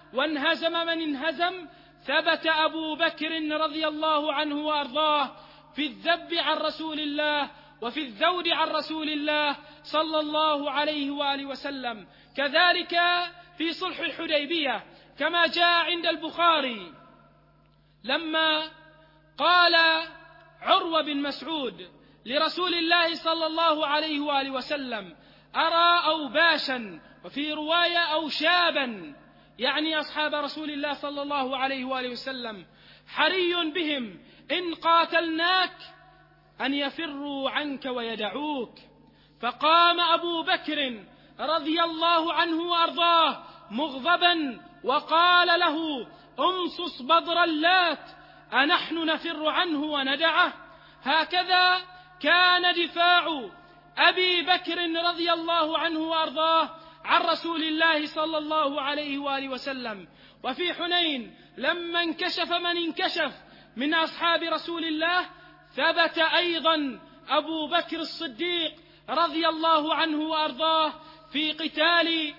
وانهزم من انهزم، ثبت أبو بكر رضي الله عنه وأرضاه في الذب عن رسول الله وفي الذود عن رسول الله صلى الله عليه وآله وسلم. كذلك في صلح الحديبية كما جاء عند البخاري لما قال عروة بن مسعود لرسول الله صلى الله عليه وآله وسلم: أرى أوباشا، وفي رواية أوشابا، يعني أصحاب رسول الله صلى الله عليه وآله وسلم، حري بهم إن قاتلناك أن يفروا عنك ويدعوك. فقام أبو بكر رضي الله عنه وأرضاه مغضبا وقال له: امصص بدر اللات، أنحن نفر عنه وندعه؟ هكذا كان دفاع أبي بكر رضي الله عنه وأرضاه عن رسول الله صلى الله عليه وآله وسلم. وفي حنين لما انكشف من انكشف من أصحاب رسول الله، ثبت أيضا أبو بكر الصديق رضي الله عنه وأرضاه في قتال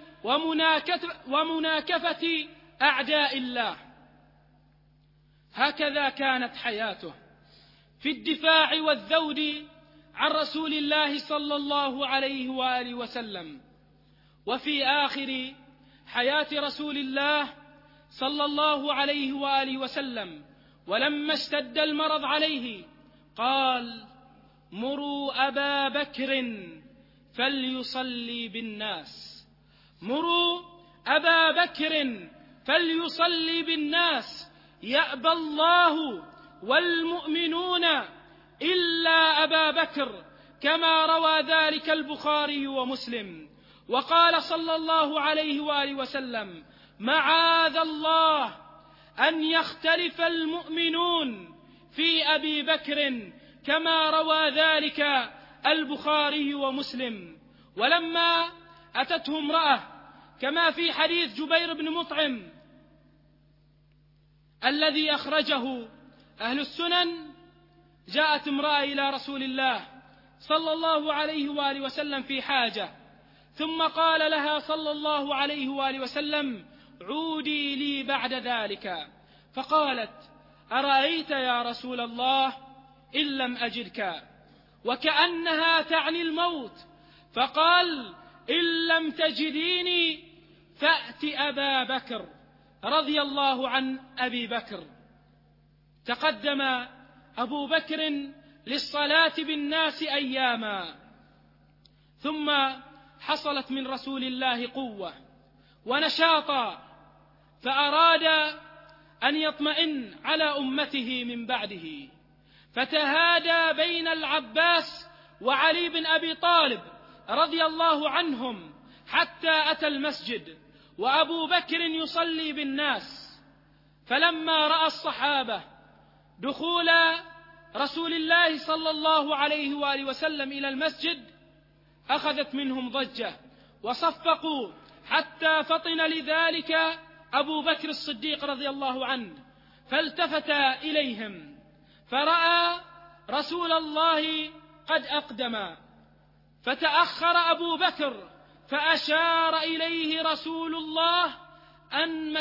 ومناكفة أعداء الله. هكذا كانت حياته في الدفاع والذود عن رسول الله صلى الله عليه وآله وسلم. وفي آخر حياة رسول الله صلى الله عليه وآله وسلم ولما اشتد المرض عليه قال: مروا أبا بكر فليصلي بالناس، مروا أبا بكر فليصلي بالناس، يأبى الله والمؤمنون إلا أبا بكر، كما روى ذلك البخاري ومسلم. وقال صلى الله عليه وآله وسلم: معاذ الله أن يختلف المؤمنون في أبي بكر، كما روى ذلك البخاري ومسلم. ولما أتته امرأة كما في حديث جبير بن مطعم الذي أخرجه أهل السنن، جاءت امرأة إلى رسول الله صلى الله عليه وآله وسلم في حاجة، ثم قال لها صلى الله عليه وآله وسلم: عودي لي بعد ذلك. فقالت: أرأيت يا رسول الله إن لم أجدك، وكأنها تعني الموت. فقال: إن لم تجديني فأت أبا بكر رضي الله عن أبي بكر. تقدم أبو بكر للصلاة بالناس أياما، ثم حصلت من رسول الله قوة ونشاطا، فأراد أن يطمئن على أمته من بعده، فتهادى بين العباس وعلي بن أبي طالب رضي الله عنهم حتى أتى المسجد وأبو بكر يصلي بالناس. فلما رأى الصحابة دخول رسول الله صلى الله عليه وآله وسلم إلى المسجد أخذت منهم ضجة وصفقوا، حتى فطن لذلك أبو بكر الصديق رضي الله عنه، فالتفت إليهم فرأى رسول الله قد أقدم، فتأخر أبو بكر فأشار إليه رسول الله: أن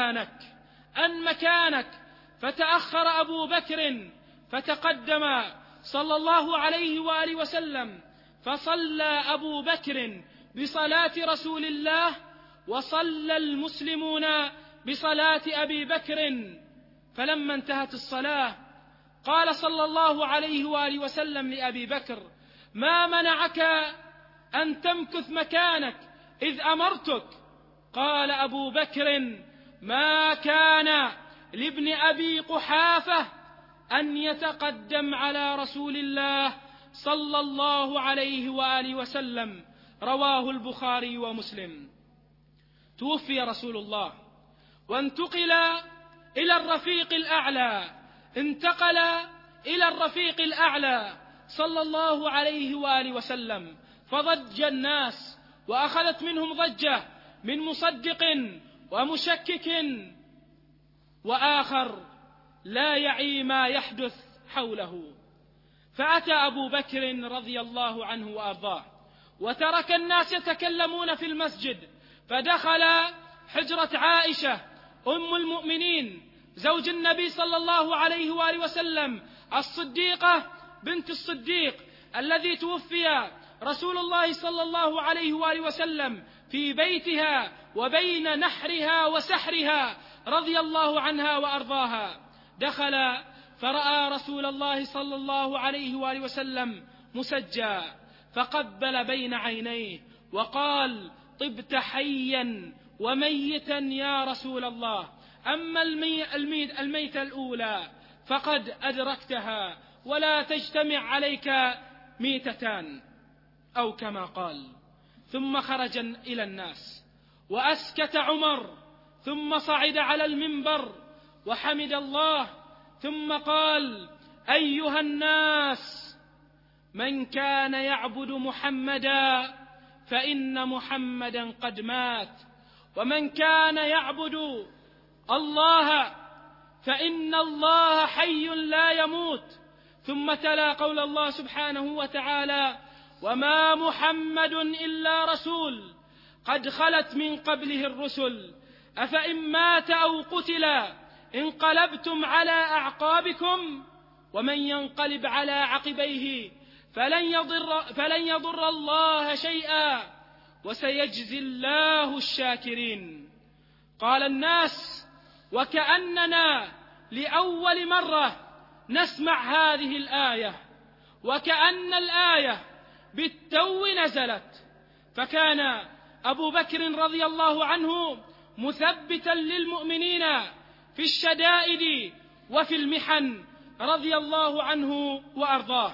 مكانك. فتأخر أبو بكر فتقدم صلى الله عليه وآله وسلم، فصلى أبو بكر بصلاة رسول الله، وصلى المسلمون بصلاة أبي بكر. فلما انتهت الصلاة قال صلى الله عليه وآله وسلم لأبي بكر: ما منعك أن تمكث مكانك إذ أمرتك؟ قال أبو بكر: ما كان لابن أبي قحافة أن يتقدم على رسول الله صلى الله عليه وآله وسلم. رواه البخاري ومسلم. توفي رسول الله وانتقل إلى الرفيق الأعلى، انتقل إلى الرفيق الأعلى صلى الله عليه وآله وسلم، فضج الناس وأخذت منهم ضجة من مصدق ومشكك وآخر لا يعي ما يحدث حوله. فأتى أبو بكر رضي الله عنه وأرضاه وترك الناس يتكلمون في المسجد، فدخل حجرة عائشة أم المؤمنين زوج النبي صلى الله عليه وآله وسلم الصديقة بنت الصديق الذي توفي رسول الله صلى الله عليه وآله وسلم في بيتها وبين نحرها وسحرها رضي الله عنها وأرضاها، دخل فرأى رسول الله صلى الله عليه وآله وسلم مسجى، فقبل بين عينيه وقال: طبت حيا وميتا يا رسول الله، أما الميتة الأولى فقد أدركتها ولا تجتمع عليك ميتتان، أو كما قال. ثم خرج إلى الناس وأسكت عمر، ثم صعد على المنبر وحمد الله، ثم قال: أيها الناس، من كان يعبد محمدا فإن محمدا قد مات، ومن كان يعبد الله فإن الله حي لا يموت. ثم تلا قول الله سبحانه وتعالى: وما محمد إلا رسول قد خلت من قبله الرسل أفإن مات أو قتل انقلبتم على أعقابكم ومن ينقلب على عقبيه فلن يضر الله شيئا وسيجزي الله الشاكرين. قال الناس: وكأننا لأول مرة نسمع هذه الآية، وكأن الآية بالتو نزلت. فكان أبو بكر رضي الله عنه مثبتا للمؤمنين في الشدائد وفي المحن رضي الله عنه وأرضاه.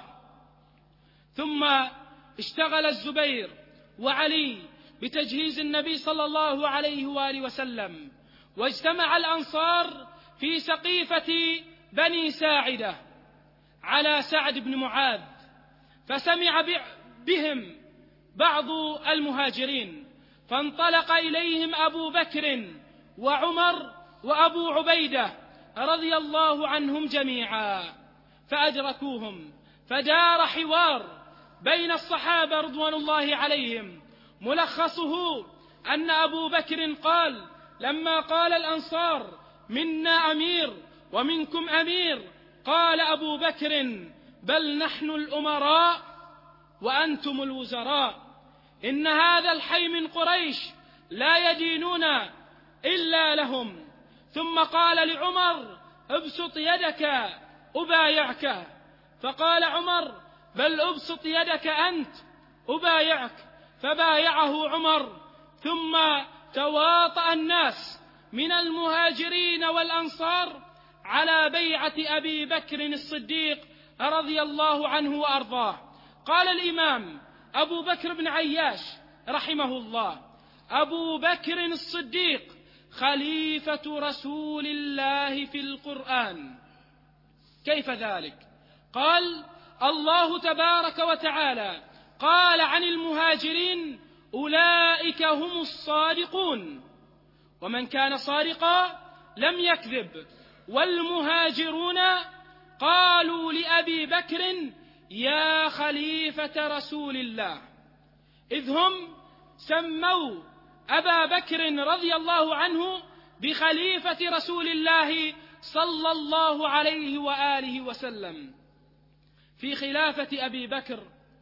ثم اشتغل الزبير وعلي بتجهيز النبي صلى الله عليه وآله وسلم، واجتمع الأنصار في سقيفة بني ساعدة على سعد بن معاذ، فسمع بهم بعض المهاجرين، فانطلق إليهم أبو بكر وعمر وأبو عبيدة رضي الله عنهم جميعا، فأدركوهم، فدار حوار بين الصحابة رضوان الله عليهم، ملخصه أن أبو بكر قال: لما قال الأنصار: منا أمير ومنكم أمير، قال أبو بكر: بل نحن الأمراء وأنتم الوزراء، إن هذا الحي من قريش لا يدينون إلا لهم. ثم قال لعمر: ابسط يدك أبايعك، فقال عمر: بل ابسط يدك أنت أبايعك، فبايعه عمر. ثم تواطأ الناس من المهاجرين والأنصار على بيعة أبي بكر الصديق رضي الله عنه وأرضاه. قال الإمام أبو بكر بن عياش رحمه الله: أبو بكر الصديق خليفة رسول الله في القرآن. كيف ذلك؟ قال: الله تبارك وتعالى قال عن المهاجرين: أولئك هم الصادقون، ومن كان صادقا لم يكذب. والمهاجرون قالوا لأبي بكر: يا خليفة رسول الله، إذ هم سموا أبا بكر رضي الله عنه بخليفة رسول الله صلى الله عليه وآله وسلم. في خلافة أبي بكر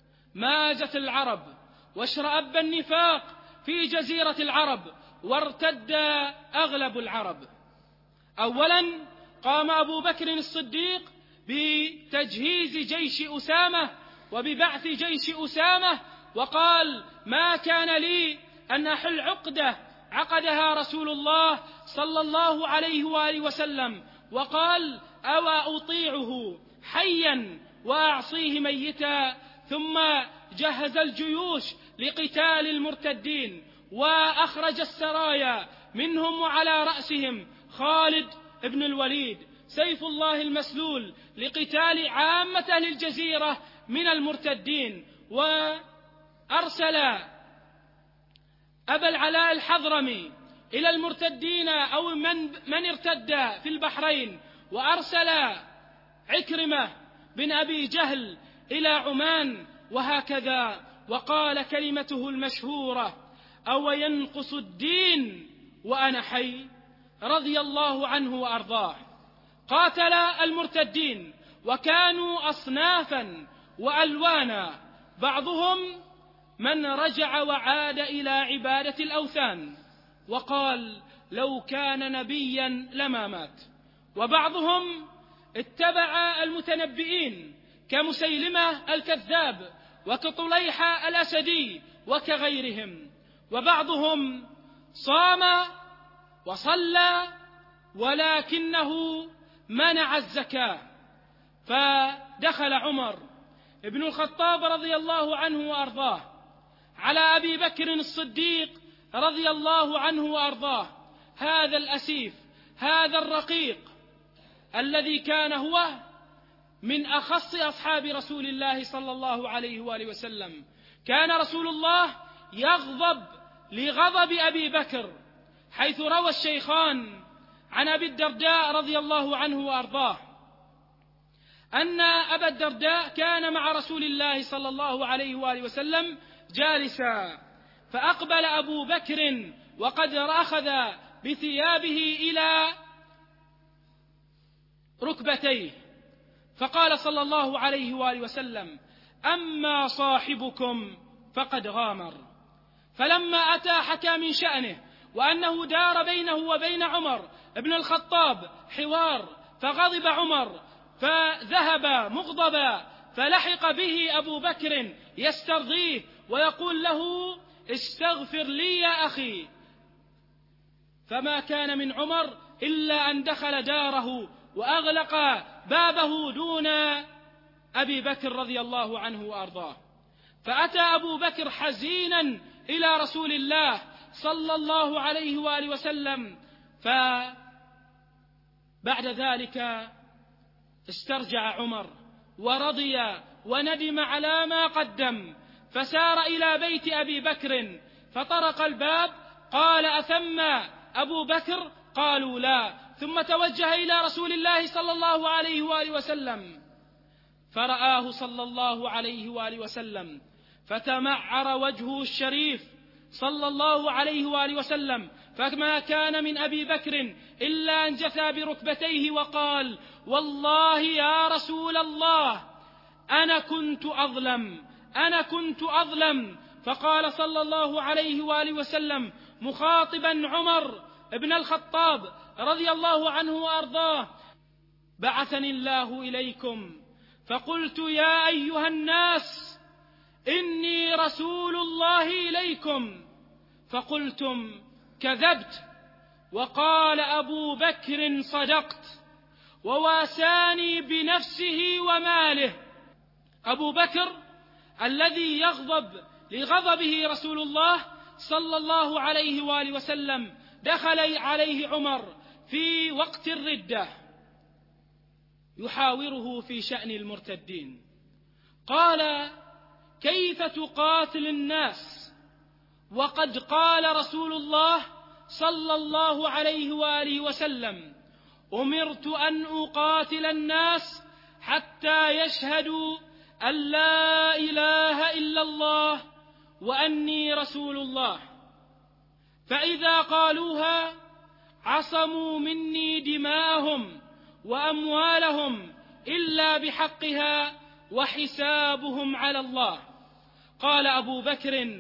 ماجت العرب واشرأب النفاق في جزيرة العرب، وارتد أغلب العرب. أولا قام أبو بكر الصديق بتجهيز جيش أسامة وببعث جيش أسامة، وقال: ما كان لي أن أحل عقدة عقدها رسول الله صلى الله عليه وآله وسلم، وقال: أو أطيعه حيا وأعصيه ميتا. ثم جهز الجيوش لقتال المرتدين، وأخرج السرايا منهم وعلى رأسهم خالد بن الوليد سيف الله المسلول لقتال عامة أهل الجزيرة من المرتدين، وأرسل أبا العلاء الحضرمي إلى المرتدين أو من ارتد في البحرين، وأرسل عكرمة بن أبي جهل إلى عمان، وهكذا. وقال كلمته المشهورة: أو ينقص الدين وأنا حي؟ رضي الله عنه وأرضاه قاتل المرتدين، وكانوا أصنافا وألوانا، بعضهم من رجع وعاد إلى عبادة الأوثان وقال لو كان نبيا لما مات، وبعضهم اتبع المتنبئين كمسيلمة الكذاب وكطليحة الأسدي وكغيرهم، وبعضهم صام وصلى ولكنه منع الزكاة. فدخل عمر ابن الخطاب رضي الله عنه وأرضاه على أبي بكر الصديق رضي الله عنه وأرضاه، هذا الأسيف، هذا الرقيق الذي كان هو من أخص أصحاب رسول الله صلى الله عليه وآله وسلم. كان رسول الله يغضب لغضب أبي بكر، حيث روى الشيخان عن أبي الدرداء رضي الله عنه وأرضاه أن أبا الدرداء كان مع رسول الله صلى الله عليه وآله وسلم جالسا، فأقبل أبو بكر وقد أخذ بثيابه إلى ركبتيه، فقال صلى الله عليه وآله وسلم: أما صاحبكم فقد غامر. فلما أتى حكى من شأنه وأنه دار بينه وبين عمر ابن الخطاب حوار، فغضب عمر فذهب مغضبا، فلحق به أبو بكر يسترضيه ويقول له: استغفر لي يا أخي. فما كان من عمر إلا أن دخل داره وأغلق بابه دون أبي بكر رضي الله عنه وأرضاه. فأتى أبو بكر حزينا إلى رسول الله صلى الله عليه وآله وسلم، فبعد ذلك استرجع عمر ورضي وندم على ما قدم، فسار إلى بيت أبي بكر فطرق الباب، قال: أثم أبو بكر؟ قالوا لا. ثم توجه إلى رسول الله صلى الله عليه وآله وسلم، فرآه صلى الله عليه وآله وسلم، فتمعر وجهه الشريف صلى الله عليه وآله وسلم، فما كان من أبي بكر إلا أن جثى بركبتيه وقال: والله يا رسول الله أنا كنت أظلم. فقال صلى الله عليه وآله وسلم مخاطبا عمر ابن الخطاب رضي الله عنه وأرضاه: بعثني الله إليكم فقلت يا أيها الناس إني رسول الله إليكم، فقلتم كذبت. وقال أبو بكر صدقت، وواساني بنفسه وماله. أبو بكر الذي يغضب لغضبه رسول الله صلى الله عليه وآله وسلم دخل عليه عمر في وقت الردة يحاوره في شأن المرتدين، قال: كيف تقاتل الناس وقد قال رسول الله صلى الله عليه وآله وسلم: أمرت أن أقاتل الناس حتى يشهدوا أن لا إله إلا الله وأني رسول الله، فإذا قالوها عصموا مني دماءهم وأموالهم إلا بحقها وحسابهم على الله. قال أبو بكر: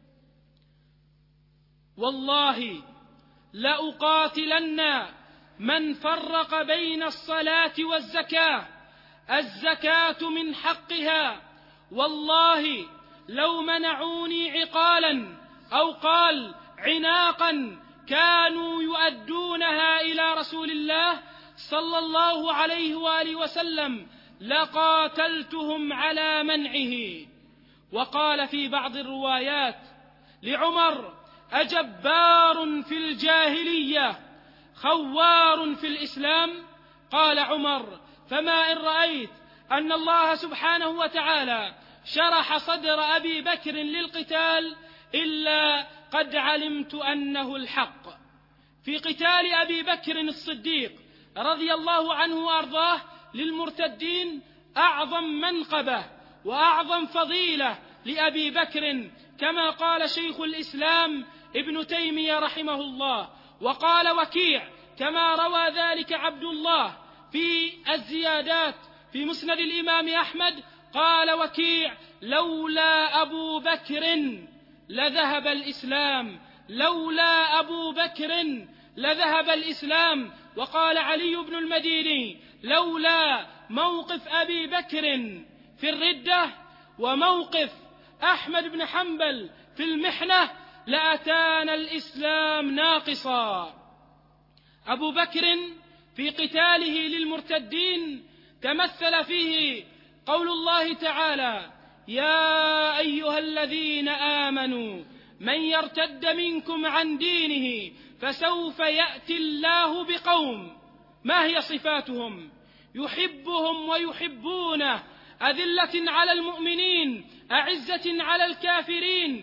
والله لأقاتلن من فرق بين الصلاة والزكاة، الزكاة من حقها، والله لو منعوني عقالا أو قال عناقا كانوا يؤدونها إلى رسول الله صلى الله عليه وآله وسلم لقاتلتهم على منعه. وقال في بعض الروايات لعمر: أجبار في الجاهلية خوار في الإسلام؟ قال عمر: فما إن رأيت أن الله سبحانه وتعالى شرح صدر أبي بكر للقتال إلا قد علمت أنه الحق. في قتال أبي بكر الصديق رضي الله عنه وأرضاه للمرتدين أعظم منقبة وأعظم فضيلة لأبي بكر، كما قال شيخ الإسلام ابن تيمية رحمه الله. وقال وكيع: كما روى ذلك عبد الله في الزيادات في مسند الإمام أحمد. قال وكيع: لولا أبو بكر لذهب الإسلام، لولا أبو بكر لذهب الإسلام. وقال علي بن المديني: لولا موقف أبي بكر في الردة وموقف أحمد بن حنبل في المحنة لأتانا الإسلام ناقصا. أبو بكر في قتاله للمرتدين تمثل فيه قول الله تعالى: يا أيها الذين آمنوا من يرتد منكم عن دينه فسوف يأتي الله بقوم. ما هي صفاتهم؟ يحبهم ويحبونه، أذلة على المؤمنين أعزة على الكافرين،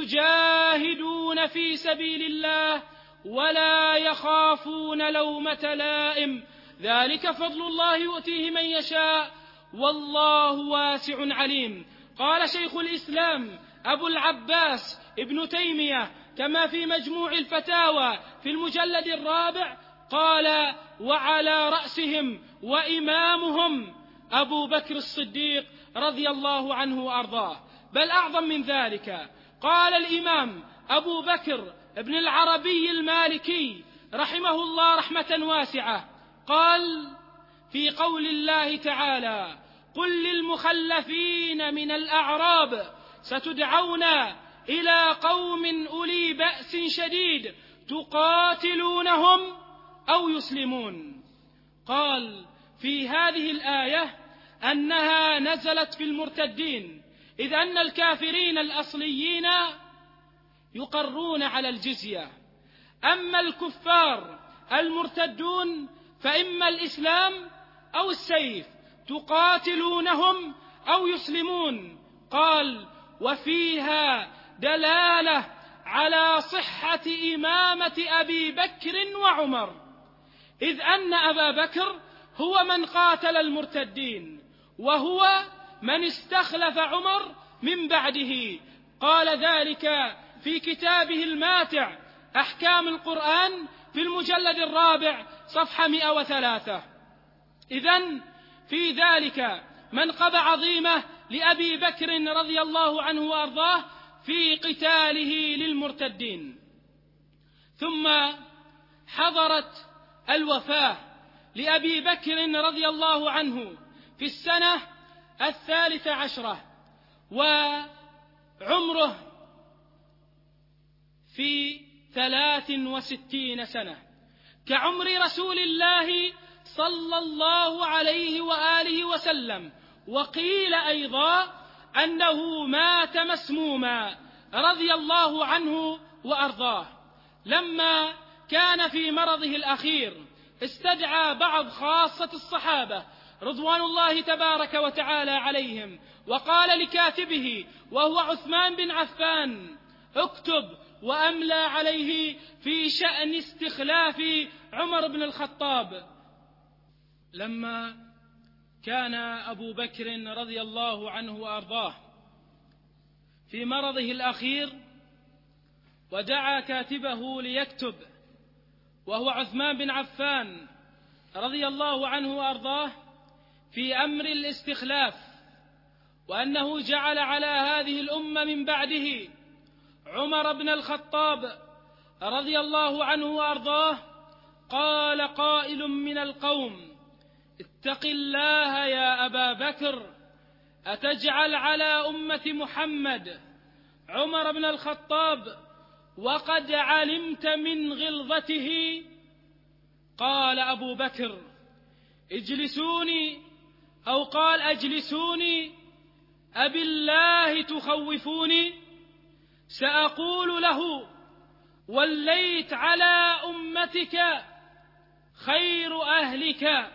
يجاهدون في سبيل الله ولا يخافون لومة لائم، ذلك فضل الله يؤتيه من يشاء والله واسع عليم. قال شيخ الإسلام أبو العباس ابن تيمية كما في مجموع الفتاوى في المجلد الرابع، قال: وعلى رأسهم وإمامهم أبو بكر الصديق رضي الله عنه وأرضاه. بل أعظم من ذلك، قال الإمام أبو بكر ابن العربي المالكي رحمه الله رحمة واسعة، قال في قول الله تعالى: قل للمخلفين من الأعراب ستدعون إلى قوم أولي بأس شديد تقاتلونهم أو يسلمون. قال في هذه الآية أنها نزلت في المرتدين، إذ أن الكافرين الأصليين يقرون على الجزية، أما الكفار المرتدون فإما الإسلام أو السيف، تقاتلونهم أو يسلمون. قال: وفيها دلالة على صحة إمامة أبي بكر وعمر، إذ أن أبا بكر هو من قاتل المرتدين وهو من استخلف عمر من بعده. قال ذلك في كتابه الماتع أحكام القرآن في المجلد الرابع صفحة 103. إذن في ذلك منقبة عظيمة لأبي بكر رضي الله عنه وأرضاه في قتاله للمرتدين. ثم حضرت الوفاة لأبي بكر رضي الله عنه في السنة 13 وعمره في 63 سنة كعمر رسول الله صلى الله عليه وآله وسلم. وقيل أيضا أنه مات مسموما رضي الله عنه وأرضاه. لما كان في مرضه الأخير استدعى بعض خاصة الصحابة رضوان الله تبارك وتعالى عليهم، وقال لكاتبه وهو عثمان بن عفان: اكتب، وأملى عليه في شأن استخلاف عمر بن الخطاب. لما كان أبو بكر رضي الله عنه وأرضاه في مرضه الأخير ودعا كاتبه ليكتب، وهو عثمان بن عفان رضي الله عنه وأرضاه، في أمر الاستخلاف، وأنه جعل على هذه الأمة من بعده عمر بن الخطاب رضي الله عنه وأرضاه. قال قائل من القوم: اتق الله يا أبا بكر، أتجعل على أمة محمد عمر بن الخطاب وقد علمت من غلظته؟ قال أبو بكر: اجلسوني، أو قال أجلسوني، أبي الله تخوفوني؟ سأقول له: وليت على أمتك خير أهلك،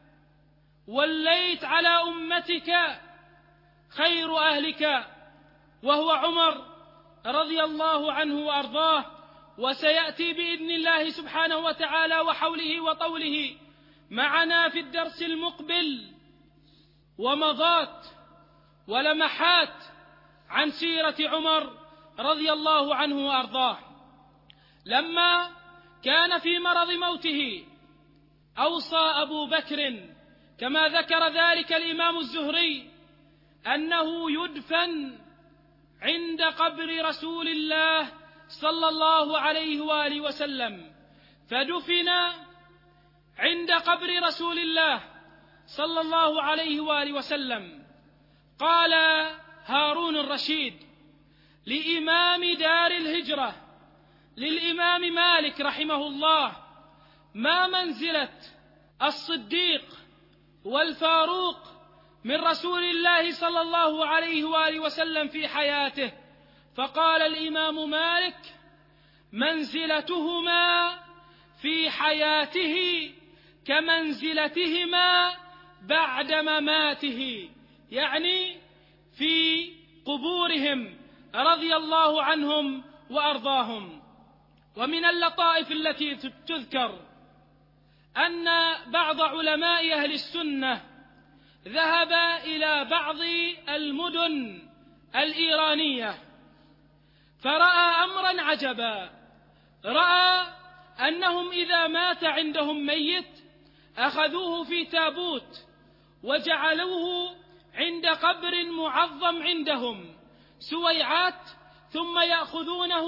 وليت على أمتك خير أهلك، وهو عمر رضي الله عنه وأرضاه. وسيأتي بإذن الله سبحانه وتعالى وحوله وطوله معنا في الدرس المقبل ومضات ولمحات عن سيرة عمر رضي الله عنه وأرضاه. لما كان في مرض موته أوصى أبو بكر كما ذكر ذلك الإمام الزهري أنه يدفن عند قبر رسول الله صلى الله عليه وآله وسلم، فدفن عند قبر رسول الله صلى الله عليه وآله وسلم. قال هارون الرشيد لإمام دار الهجرة للإمام مالك رحمه الله: ما منزلة الصديق والفاروق من رسول الله صلى الله عليه وآله وسلم في حياته؟ فقال الإمام مالك: منزلتهما في حياته كمنزلتهما بعد مماته، يعني في قبورهم رضي الله عنهم وأرضاهم. ومن اللطائف التي تذكر أن بعض علماء أهل السنة ذهب إلى بعض المدن الإيرانية فرأى أمرا عجبا، رأى أنهم إذا مات عندهم ميت أخذوه في تابوت وجعلوه عند قبر معظم عندهم سويعات، ثم يأخذونه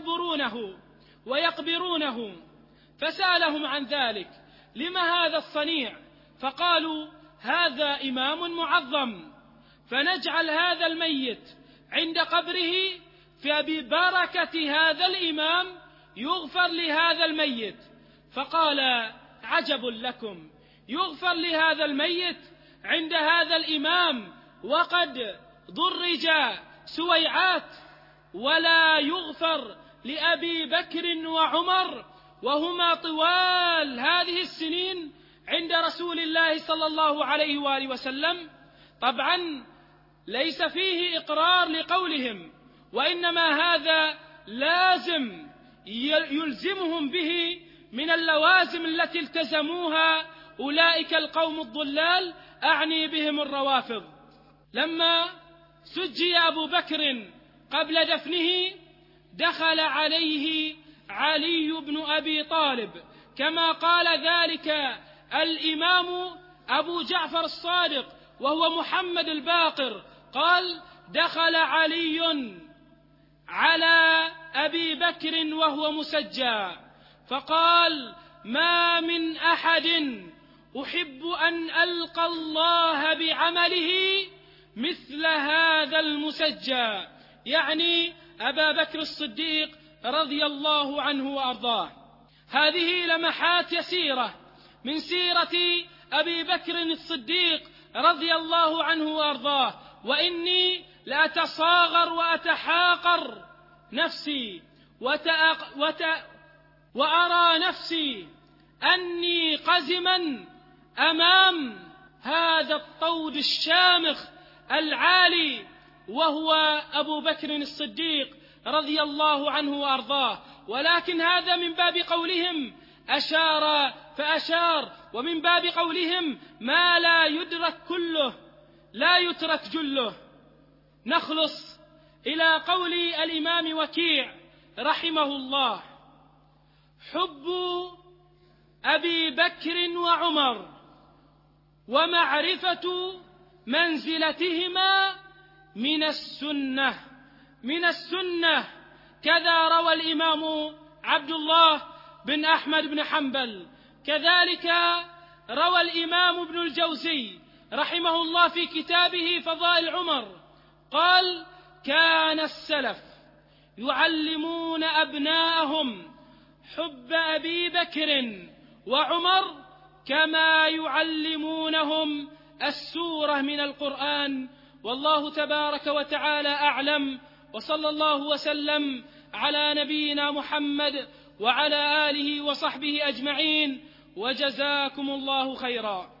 ويقبرونه. فسألهم عن ذلك: لما هذا الصنيع؟ فقالوا: هذا إمام معظم، فنجعل هذا الميت عند قبره، فببركة هذا الإمام يغفر لهذا الميت. فقال: عجب لكم، يغفر لهذا الميت عند هذا الإمام وقد ضرج سويعات، ولا يغفر لأبي بكر وعمر وهما طوال هذه السنين عند رسول الله صلى الله عليه وآله وسلم؟ طبعا ليس فيه إقرار لقولهم، وإنما هذا لازم يلزمهم به من اللوازم التي التزموها أولئك القوم الضلال، أعني بهم الروافض. لما سجي أبو بكر قبل دفنه دخل عليه علي بن أبي طالب، كما قال ذلك الإمام أبو جعفر الصادق وهو محمد الباقر، قال: دخل علي على أبي بكر وهو مسجى فقال: ما من أحد أحب أن ألقى الله بعمله مثل هذا المسجى، يعني أبا بكر الصديق رضي الله عنه وأرضاه. هذه لمحات يسيرة من سيرة أبي بكر الصديق رضي الله عنه وأرضاه، وإني لأتصاغر وأتحاقر نفسي وأرى نفسي أني قزما أمام هذا الطود الشامخ العالي وهو أبو بكر الصديق رضي الله عنه وأرضاه. ولكن هذا من باب قولهم أشار فأشار، ومن باب قولهم ما لا يدرك كله لا يترك جله. نخلص إلى قول الإمام وكيع رحمه الله: حب أبي بكر وعمر ومعرفة منزلتهما من السنة كذا روى الإمام عبد الله بن أحمد بن حنبل. كذلك روى الإمام ابن الجوزي رحمه الله في كتابه فضائل عمر، قال: كان السلف يعلمون أبناءهم حب أبي بكر وعمر كما يعلمونهم السورة من القرآن. والله تبارك وتعالى أعلم، وصلى الله وسلم على نبينا محمد وعلى آله وصحبه أجمعين، وجزاكم الله خيرا.